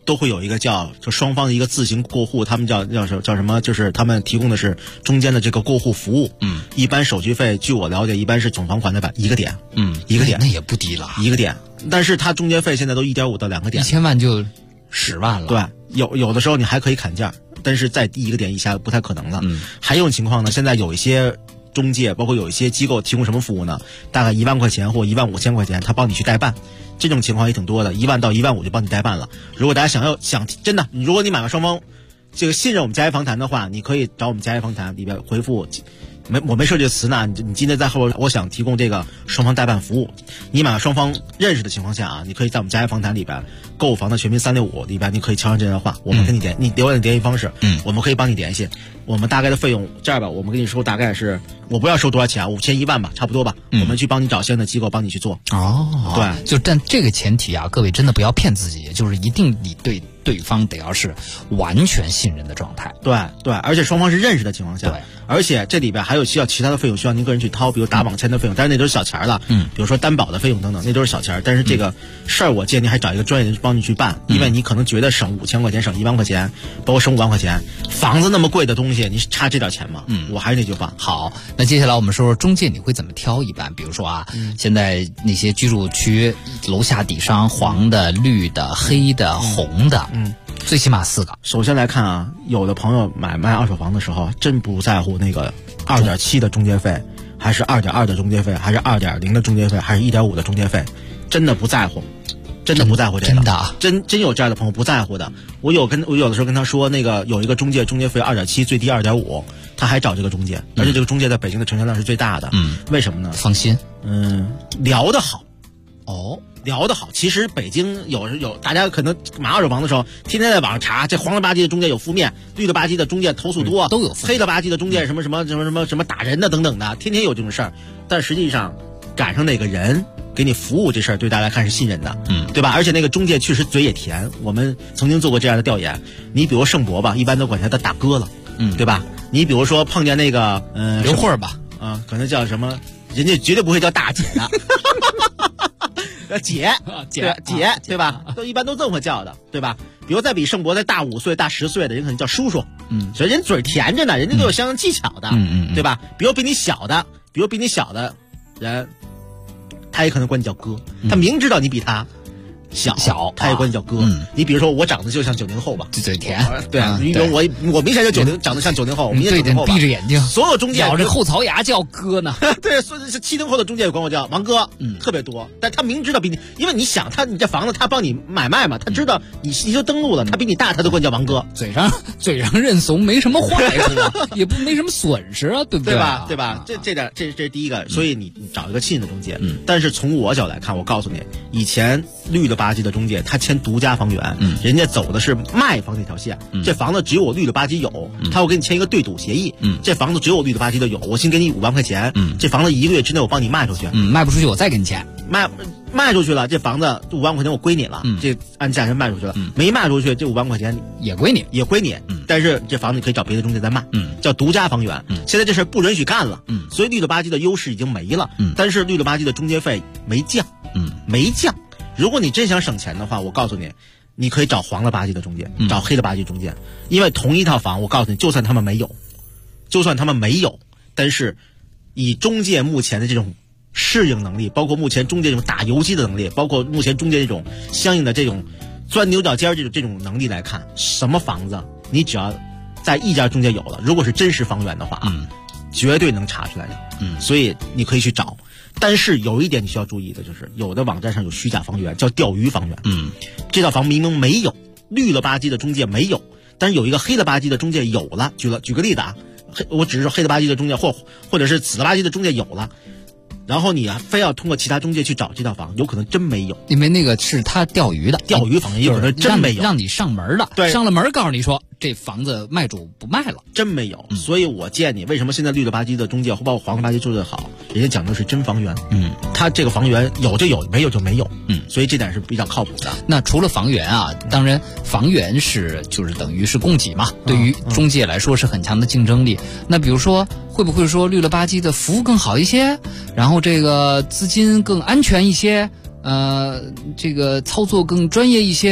都会有一个就双方的一个自行过户，他们叫什么？就是他们提供的是中间的这个过户服务。一般手续费据我了解，一般是总房款的1个点。1个点那也不低了 ，1个点。但是它中介费现在都1.5到2个点 ，1000万就10万了。 对，有的时候你还可以砍价，但是再低1个点以下不太可能了。还有一种情况呢，现在有一些中介，包括有一些机构提供什么服务呢？大概1万块钱或15000块钱，他帮你去代办。这种情况也挺多的，1万到1.5万就帮你代办了。如果大家想真的，如果你买卖双方这个信任我们佳业房谈的话，你可以找我们佳业房谈里边回复我没说这个词呢，你今天在后边，我想提供这个双方代办服务。你买卖双方认识的情况下啊，你可以在我们佳业房谈里边购房的全民365里边，你可以敲上这段话，我们跟你你留下你联系方式，我们可以帮你联系。我们大概的费用这样吧，我们跟你说大概是，我不要收多少钱啊，5000、1万吧，差不多吧。我们去帮你找相应的机构帮你去做。对， 就但这个前提啊，各位真的不要骗自己，就是一定你对方得要是完全信任的状态。 对，而且双方是认识的情况下。对，而且这里边还有需要其他的费用需要您个人去掏，比如打网签的费用，但是那都是小钱了。比如说担保的费用等等，那都是小钱。但是这个事儿，我建议您还找一个专业人帮你去办，因为你可能觉得省5000块钱、省1万块钱，包括省5万块钱，房子那么贵的东西，你差这点钱吗？我还是那句话。 好，那接下来我们说说中介你会怎么挑？一般比如说啊，现在那些居住区楼下底商黄的、绿的、黑的、红的，最起码4个。 首先来看啊，有的朋友买卖二手房的时候，真不在乎那个2.7的中介费，还是2.2的中介费，还是2.0的中介费，还是1.5的中介费，真的不在乎。真的不在乎这个， 真的真有这样的朋友不在乎的。我有的时候跟他说，那个有一个中介费2.7，最低2.5，他还找这个中介，而且这个中介在北京的成交量是最大的。为什么呢？ 放心， 聊得好。聊得好。其实北京有大家可能买二手房的时候，天天在网上查，这黄了吧唧的中介有负面，绿了吧唧的中介投诉多， 都有黑了吧唧的中介什么打人的等等的，天天有这种事儿。但实际上赶上那个人给你服务这事儿，对大家来看是信任的，对吧？而且那个中介确实嘴也甜，我们曾经做过这样的调研。你比如盛博吧，一般都管他的大哥了，对吧？你比如说碰见那个刘慧吧， 可能叫什么，人家绝对不会叫大姐的。姐，对吧？一般都这么叫的，对吧？比如再比盛博再大5岁、大10岁的人，可能叫叔叔，所以人嘴甜着呢，人家都有相应技巧的，对吧？比如比你小的人，他也可能管你叫哥，他明知道你比他小，他也管你叫哥。你比如说我长得就像90后吧， 嘴甜， 对啊，你比如我明显就长得像90后，我明显90后吧， 闭着眼睛， 所有中介咬着后槽牙叫哥呢。 对，所以是70后的中介管我叫王哥，特别多。但他明知道比你，因为你想你这房子他帮你买卖嘛，他知道你就登录了，他比你大，他都管你叫王哥。 嘴上认怂没什么坏处，也没什么损失啊，对不对？ 对吧？这是第一个，所以你找一个信任的中介。但是从我角来看，我告诉你，以前绿了吧唧的中介，他签独家房源，人家走的是卖方那条线。这房子只有我绿了吧唧有，他会跟你签一个对赌协议。这房子只有我绿了吧唧的有，我先给你5万块钱。这房子1个月之内我帮你卖出去。 卖不出去我再给你钱。 卖出去了，这房子5万块钱我归你了，这按价钱卖出去了。没卖出去，这5万块钱也归你。 但是这房子你可以找别的中介再卖，叫独家房源。现在这事不允许干了，所以绿了吧唧的优势已经没了。但是绿了吧唧的中介费没降，没降。如果你真想省钱的话，我告诉你，你可以找黄了吧唧的中介，找黑了吧唧中介，因为同一套房，我告诉你，就算他们没有，但是以中介目前的这种适应能力，包括目前中介这种打游击的能力，包括目前中介这种相应的这种钻牛角尖这种能力来看，什么房子你只要在一家中介有了，如果是真实房源的话，绝对能查出来的。所以你可以去找。但是有一点你需要注意的就是，有的网站上有虚假房源，叫钓鱼房源。这套房明明没有，绿了吧唧的中介没有，但是有一个黑了吧唧的中介有了。举个例子啊，我只是说黑了吧唧的中介或者是紫了吧唧的中介有了，然后你非要通过其他中介去找这套房，有可能真没有， 因为那个是他钓鱼的， 钓鱼房源有可能真没有， 让你上门的， 对， 上了门告诉你说这房子卖主不卖了， 真没有。所以我建议你，为什么现在绿了吧唧的中介或包括黄了吧唧做得好，人家讲的是真房源，他这个房源有就有，没有就没有，所以这点是比较靠谱的。 那除了房源啊，当然房源就是等于是供给嘛，对于中介来说是很强的竞争力。那比如说会不会说绿了吧唧的服务更好一些，然后这个资金更安全一些，这个操作更专业一些，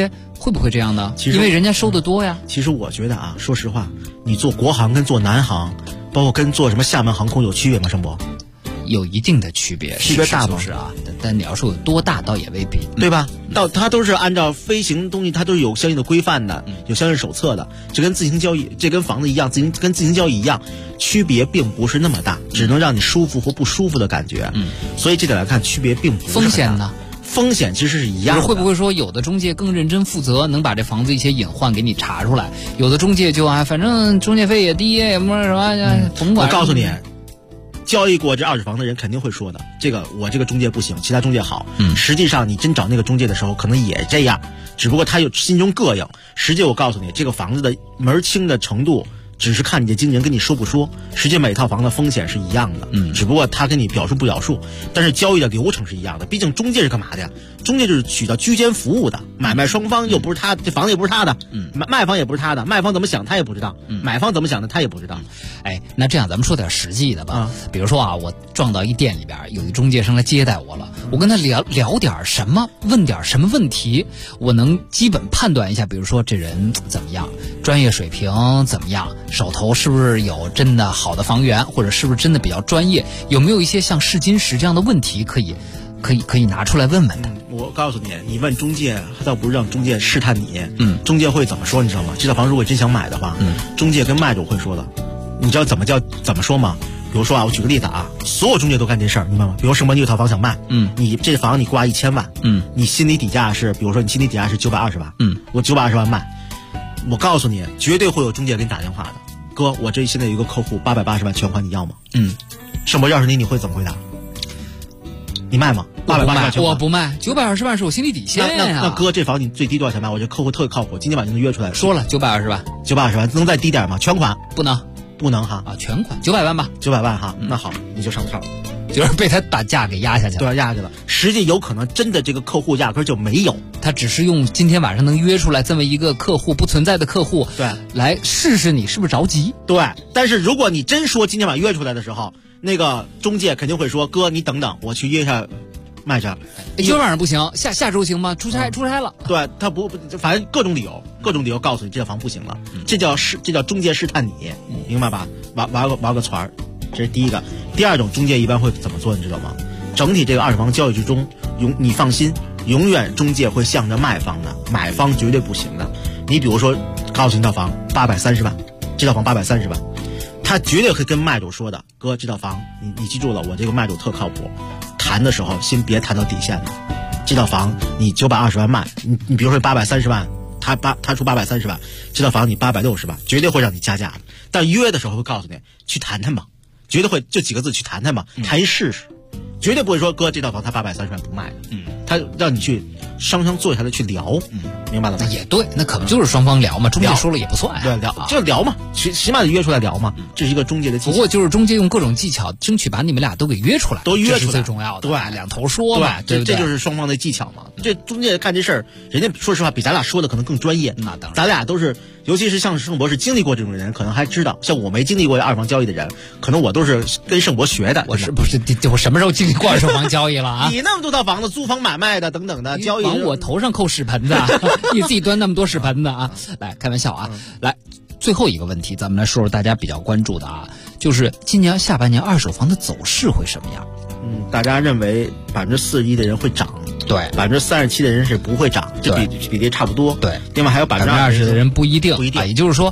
会不会这样呢？ 其实因为人家收的多呀。 其实我觉得啊，说实话，你做国航跟做南航，包括跟做什么厦门航空有区别吗？盛博？ 有一定的区别， 区别大吗？ 是啊，但你要说有多大，倒也未必， 对吧？它都是按照飞行东西，它都是有相应的规范的，有相应手册的。这跟自行交易，这跟房子一样，跟自行交易一样，区别并不是那么大，只能让你舒服或不舒服的感觉。所以这点来看，区别并不是很大。 风险呢？ 风险其实是一样的。 会不会说有的中介更认真负责，能把这房子一些隐患给你查出来？有的中介就反正中介费也低，也不是什么甭管。 我告诉你。交易过这二手房的人肯定会说的，我这个中介不行，其他中介好。实际上你真找那个中介的时候，可能也这样，只不过他有心中膈应。实际我告诉你，这个房子的门清的程度，只是看你的经纪人跟你说不说。实际每套房的风险是一样的，只不过他跟你表述不表述，但是交易的流程是一样的。毕竟中介是干嘛的呀？中介就是起到居间服务的，买卖双方又不是他，这房子也不是他的，卖方也不是他的，卖方怎么想他也不知道，买方怎么想的他也不知道。 那这样咱们说点实际的吧。比如说我撞到一店里边，有一中介生来接待我了，我跟他聊点什么，问点什么问题，我能基本判断一下，比如说这人怎么样，专业水平怎么样，手头是不是有真的好的房源，或者是不是真的比较专业，有没有一些像试金石这样的问题可以拿出来问问的。 我告诉你，你问中介，他倒不是让中介试探你，中介会怎么说你知道吗？这套房如果真想买的话，中介跟卖主会说的，你知道怎么说吗？比如说我举个例子啊，所有中介都干这事儿，明白吗？比如什么你有套房想卖，你这房你挂1000万，你心理底价是，比如说你心理底价是920万，我920万卖，我告诉你，绝对会有中介给你打电话的，哥，我这现在有一个客户880万全款，你要吗？盛博，要是你会怎么回答？你卖吗？880万全款， 我不卖，920万是我心里底线呀。 那哥，这房你最低多少钱卖？我这客户特别靠谱，今天晚上就能约出来。 说了920万 ，920万能再低点吗？全款不能哈全款900万吧 ，900万哈，那好，你就上套， 就是被他打价给压下去了， 对，压下去了。实际有可能真的这个客户压根就没有， 他只是用今天晚上能约出来这么一个客户不存在的客户， 对， 来试试你是不是着急。 对，但是如果你真说今天晚上约出来的时候，那个中介肯定会说，哥你等等，我去约一下卖家。 今晚上不行，下周行吗？出差了。 对，他不，反正各种理由告诉你这套房不行了，这叫中介试探你，明白吧？玩个团儿，这是第一个。第二种中介一般会怎么做，你知道吗？整体这个二手房交易之中，你放心，永远中介会向着卖方的，买方绝对不行的。你比如说，告诉你套房830万，这套房830万，他绝对会跟卖主说的，哥，这套房你记住了，我这个卖主特靠谱。谈的时候先别谈到底线了，这套房你920万卖，你比如说830万，他出830万，这套房你860万，绝对会让你加价的。但约的时候会告诉你去谈谈吧，绝对会就几个字，去谈谈吧，谈一试试，绝对不会说哥这套房他830万不卖的，他让你去双坐下来去聊，明白了吗？ 也对，那可不就是双方聊嘛，中介说了也不算， 对，就聊嘛，起码得约出来聊嘛，这是一个中介的技巧。 不过就是中介用各种技巧争取把你们俩都给约出来，这是最重要的， 对， 两头说嘛， 对，这就是双方的技巧嘛。这中介干这事儿，人家说实话比咱俩说的可能更专业， 那当然， 咱俩都是，尤其是像盛博是经历过这种人，可能还知道，像我没经历过二手房交易的人，可能我都是跟盛博学的。 我是不是我什么时候经历过二手房交易了啊？ 你那么多套房子，租房买卖的等等的交易， 往我头上扣屎盆子，你自己端那么多屎盆子啊！来，开玩笑啊！来，最后一个问题，咱们来说说大家比较关注的啊，就是今年下半年二手房的走势会什么样？ 大家认为41%的人会涨， 对 ，37%的人是不会涨，这比例差不多。 对， 另外还有 20%的人不一定， 啊， 也就是说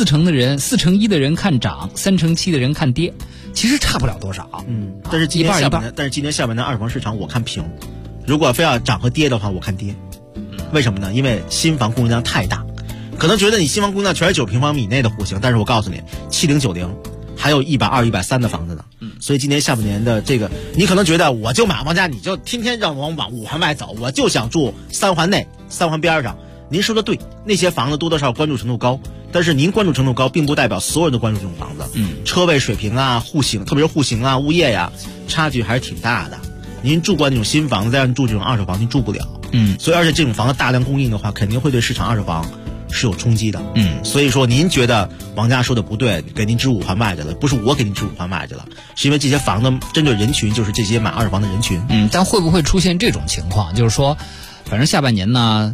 4%的人看涨，7%的人看跌，其实差不了多少。 但是今年下半年二手房市场我看平，如果非要涨和跌的话，我看跌。为什么呢？因为新房供应量太大，可能觉得你新房供应量全是9平方米以内的户型，但是我告诉你，70、90还有120、130的房子呢。所以今年下半年的这个，你可能觉得我就买王家，你就天天让我往5环外走，我就想住3环内、3环边上。您说的对，那些房子多多少少关注程度高，但是您关注程度高，并不代表所有人都关注这种房子。车位水平啊、户型，特别是户型啊、物业呀，差距还是挺大的。您住过那种新房子，再让你住这种二手房，您住不了。所以而且这种房子大量供应的话，肯定会对市场二手房是有冲击的。所以说您觉得王家说的不对，给您支5环卖去了，不是我给您支5环卖去了，是因为这些房子针对人群就是这些买二手房的人群。 但会不会出现这种情况，就是说反正下半年呢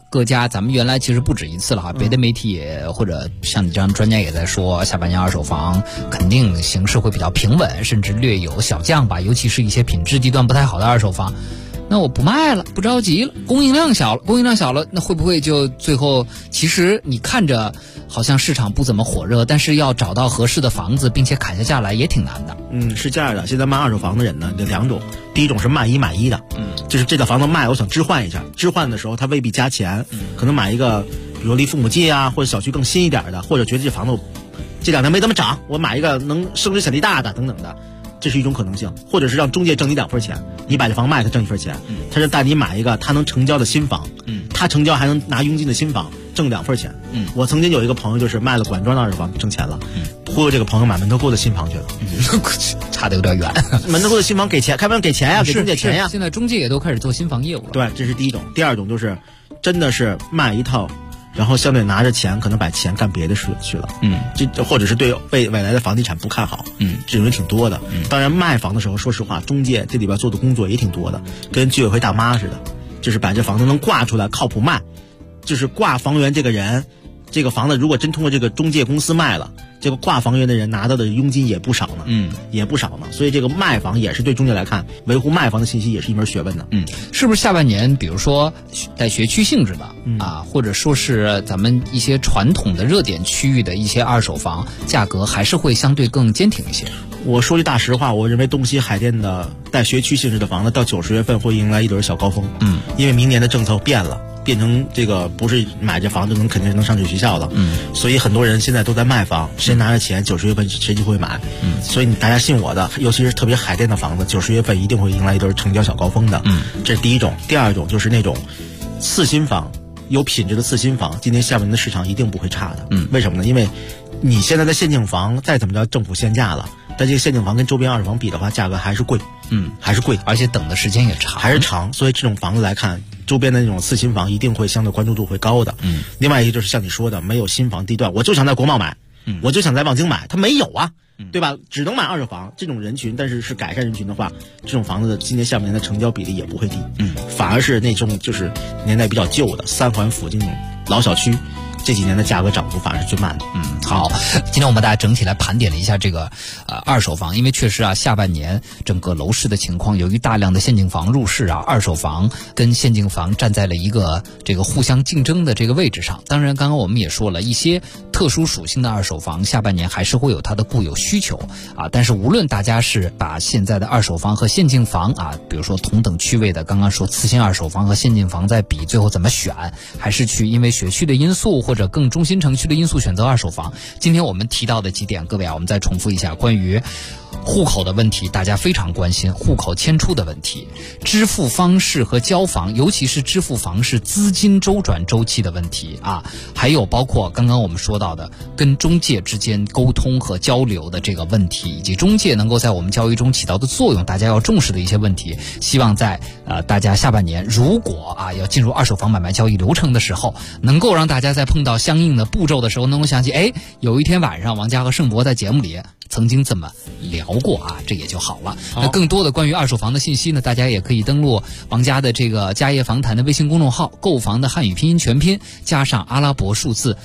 各家咱们原来其实不止一次了哈，别的媒体也或者像你这样的专家也在说，下半年二手房肯定形势会比较平稳，甚至略有小降吧，尤其是一些品质地段不太好的二手房。那我不卖了，不着急了，供应量小了，那会不会就最后其实你看着好像市场不怎么火热，但是要找到合适的房子并且砍下价来也挺难的。 是这样的，现在卖二手房的人呢有两种，第一种是卖一买一的，就是这套房子卖我想置换一下，置换的时候他未必加钱，可能买一个比如离父母近啊，或者小区更新一点的，或者觉得这房子这2年没怎么涨，我买一个能升值潜力大的等等的。这是一种可能性，或者是让中介挣你2份钱，你把这房卖他挣1份钱，他是带你买一个他能成交的新房，他成交还能拿佣金的新房挣2份钱。我曾经有一个朋友就是卖了管庄的二手房挣钱了，忽悠这个朋友买门头沟的新房去了， 差得有点远。 门头沟的新房给钱，开不给钱呀，给中介钱呀。 现在中介也都开始做新房业务了。 对，这是第一种。第二种就是真的是卖一套，然后相对拿着钱可能把钱干别的事去了，这或者是对未来的房地产不看好，这种人挺多的。当然卖房的时候，说实话，中介这里边做的工作也挺多的，跟居委会大妈似的，就是把这房子能挂出来靠谱卖，就是挂房源这个人，这个房子如果真通过这个中介公司卖了，这个挂房源的人拿到的佣金也不少呢，也不少呢。所以这个卖房也是对中介来看，维护卖房的信息也是一门学问的。 是不是下半年，比如说带学区性质的啊，或者说是咱们一些传统的热点区域的一些二手房，价格还是会相对更坚挺一些？ 我说句大实话，我认为东西海淀的带学区性质的房子到90月份会迎来一轮小高峰，因为明年的政策变了。变成这个不是买这房子肯定是能上这学校的，所以很多人现在都在卖房，谁拿着钱90月份谁就会买，所以大家信我的，尤其是特别海淀的房子，90月份一定会迎来一轮成交小高峰的，这是第一种。第二种就是那种次新房，有品质的次新房，今年下半年的市场一定不会差的，为什么呢？因为你现在的限定房再怎么着政府限价了，但这个限定房跟周边二手房比的话，价格还是贵，还是贵， 而且等的时间也长， 还是长，所以这种房子来看，周边的那种次新房一定会相对关注度会高的。另外一个就是像你说的，没有新房地段，我就想在国贸买，我就想在望京买，它没有啊，对吧？只能买二手房，这种人群，但是是改善人群的话，这种房子的今年下半年的成交比例也不会低，反而是那种就是年代比较旧的3环附近老小区，这几年的价格涨幅反而是最慢的。 好，今天我们大家整体来盘点了一下这个二手房，因为确实啊，下半年整个楼市的情况，由于大量的限定房入市啊，二手房跟限定房站在了一个这个互相竞争的这个位置上。当然，刚刚我们也说了一些特殊属性的二手房，下半年还是会有它的固有需求啊。但是无论大家是把现在的二手房和限定房啊，比如说同等区位的，刚刚说次新二手房和限定房在比，最后怎么选，还是去因为学区的因素或者更中心城区的因素选择二手房。今天我们提到的几点，各位啊，我们再重复一下，关于户口的问题，大家非常关心户口迁出的问题，支付方式和交房，尤其是支付方式资金周转周期的问题啊，还有包括刚刚我们说到的跟中介之间沟通和交流的这个问题，以及中介能够在我们交易中起到的作用，大家要重视的一些问题。希望在大家下半年如果啊要进入二手房买卖交易流程的时候，能够让大家在碰到相应的步骤的时候，能够想起，有一天晚上王佳和盛博在节目里曾经这么聊过啊，这也就好了。那更多的关于二手房的信息呢，大家也可以登录王佳的这个佳业房谈的微信公众号，购房的汉语拼音全拼加上阿拉伯数字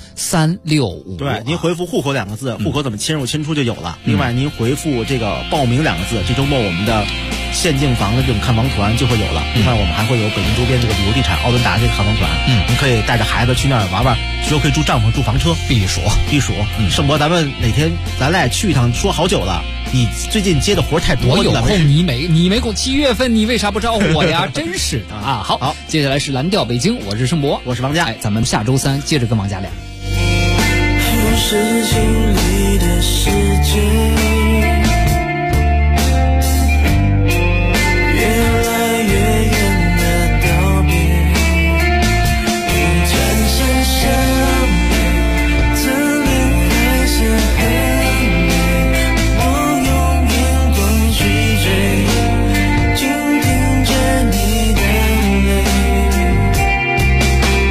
365。 对，您回复户口2个字，户口怎么迁入迁出就有了。另外您回复这个报名2个字，这周末我们的限定房的这种看房团就会有了。另外我们还会有北京周边这个旅游地产奥伦达这个看房团，您可以带着孩子去那儿玩玩，据说可以住帐篷住房车， 避暑。 盛博，咱们哪天咱俩去一趟，说好久了，你最近接的活太多了， 我有空你没空，7月份你为啥不招呼我呀？真是的啊！好，接下来是蓝调北京，我是盛博， 我是王佳， 咱们下周3接着跟王佳聊。 是经历的世界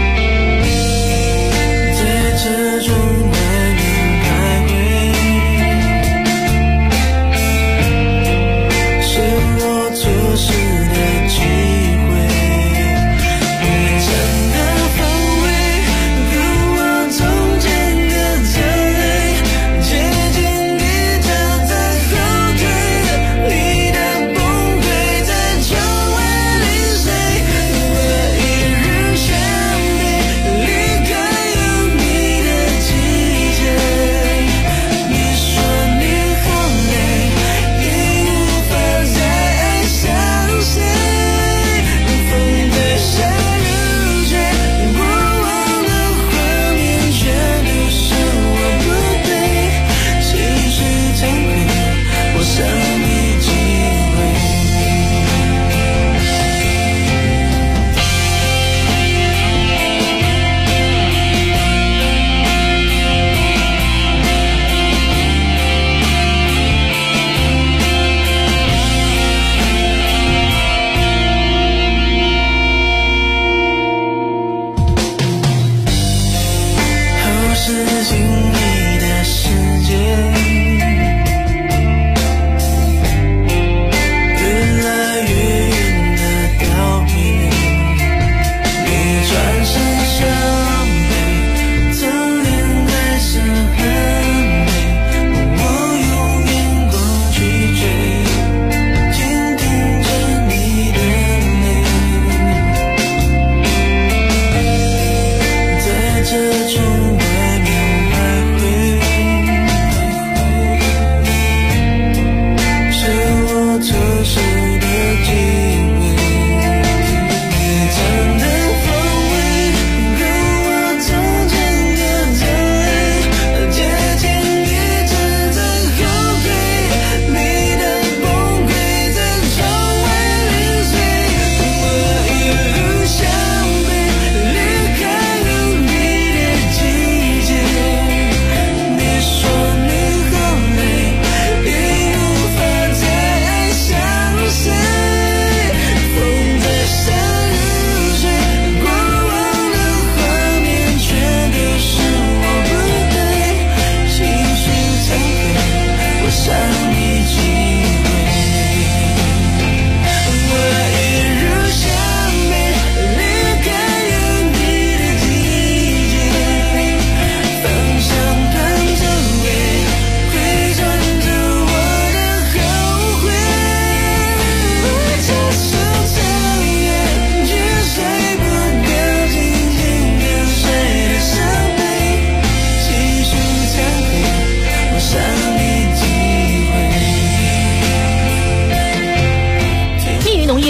这种难免徘徊。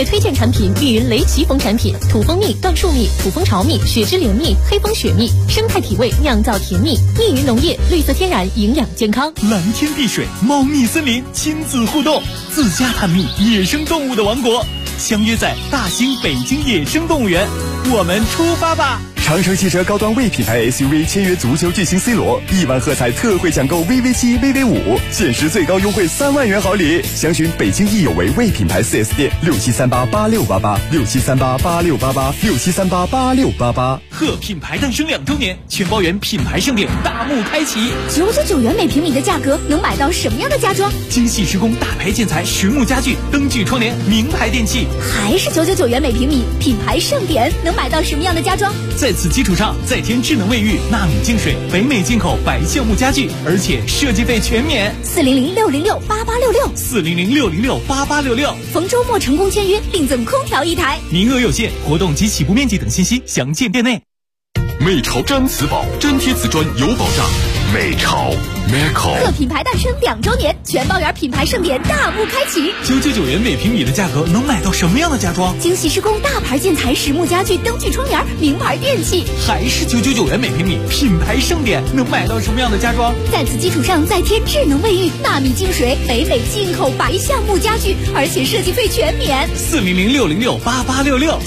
推荐产品绿云雷奇蜂产品，土蜂蜜、椴树蜜、土蜂巢蜜、雪之灵蜜、黑蜂雪蜜，生态体味酿造甜蜜。密云农业，绿色天然，营养健康。 蓝天碧水，猫蜜森林，亲子互动，自家探秘野生动物的王国，相约在大兴北京野生动物园，我们出发吧！ 长城汽车高端 V 品牌 SUV 签约足球巨星 C 罗，1万喝彩特惠抢购 VV7、VV5，限时最高优惠3万元好礼。详询北京易有为 V 品牌 4S 店，67388688，67388688，67388688。 贺品牌诞生2周年，全包圆品牌盛典大幕开启。 999元每平米的价格，能买到什么样的家装？ 精细施工，大牌建材，实木家具，灯具窗帘，名牌电器。 还是999元每平米，品牌盛典，能买到什么样的家装？ 在此基础上再添智能卫浴、纳米净水、北美进口白橡木家具，而且设计费全免。 400-606-8866，400-606-8866。逢周末成功签约，另赠空调1台， 名额有限，活动及起步面积等信息详见店内。 美潮毡瓷宝，粘贴瓷砖有保障。美潮 Meco。 贺品牌诞生2周年，全包圆品牌盛典大幕开启。 999元每平米的价格，能买到什么样的家装？ 精细施工，大牌建材，实木家具，灯具窗帘，名牌电器。 还是999元每平米，品牌盛典，能买到什么样的家装？ 在此基础上再添智能卫浴、纳米净水、北美进口白橡木家具，而且设计费全免。 400-606-8866，400-606-8866。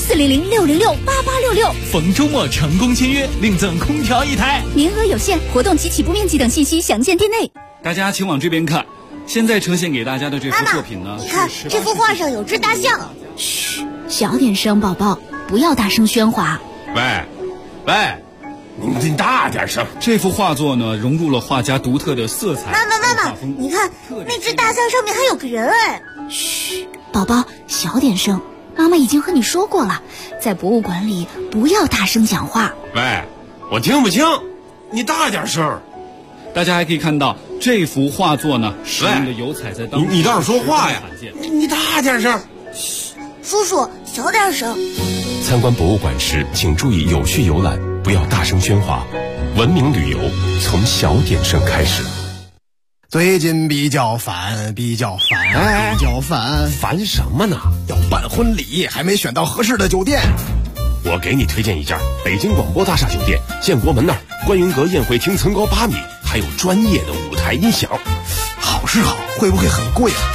逢周末成功签约，另赠空调1台， 名额有限，活动及起步面积等信息详见店内。 大家请往这边看，现在呈现给大家的这幅作品呢， 你看这幅画上有只大象。 嘘，小点声，宝宝，不要大声喧哗。 喂，你大点声。 这幅画作呢，融入了画家独特的色彩。 妈妈，你看那只大象上面还有个人哎。 嘘，宝宝，小点声。妈妈已经和你说过了，在博物馆里不要大声讲话。 喂，我听不清，你大点声。 大家还可以看到这幅画作呢，使用的油彩在当中。 你倒是说话呀！你大点声。 叔叔，小点声。 参观博物馆时，请注意有序游览，不要大声喧哗。文明旅游从小点声开始。 最近比较烦， 烦什么呢？ 要办婚礼，还没选到合适的酒店。 我给你推荐一家北京广播大厦酒店，建国门那儿，观云阁宴会厅层高8米，还有专业的舞台音响。 好是好，会不会很贵啊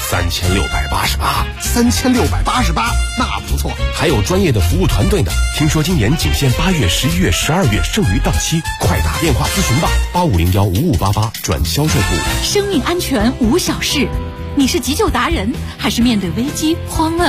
？3688，那不错。 还有专业的服务团队呢。听说今年仅限8月、11月、12月，剩余到期，快打电话咨询吧，85015588转销售部。 生命安全无小事，你是急救达人，还是面对危机慌乱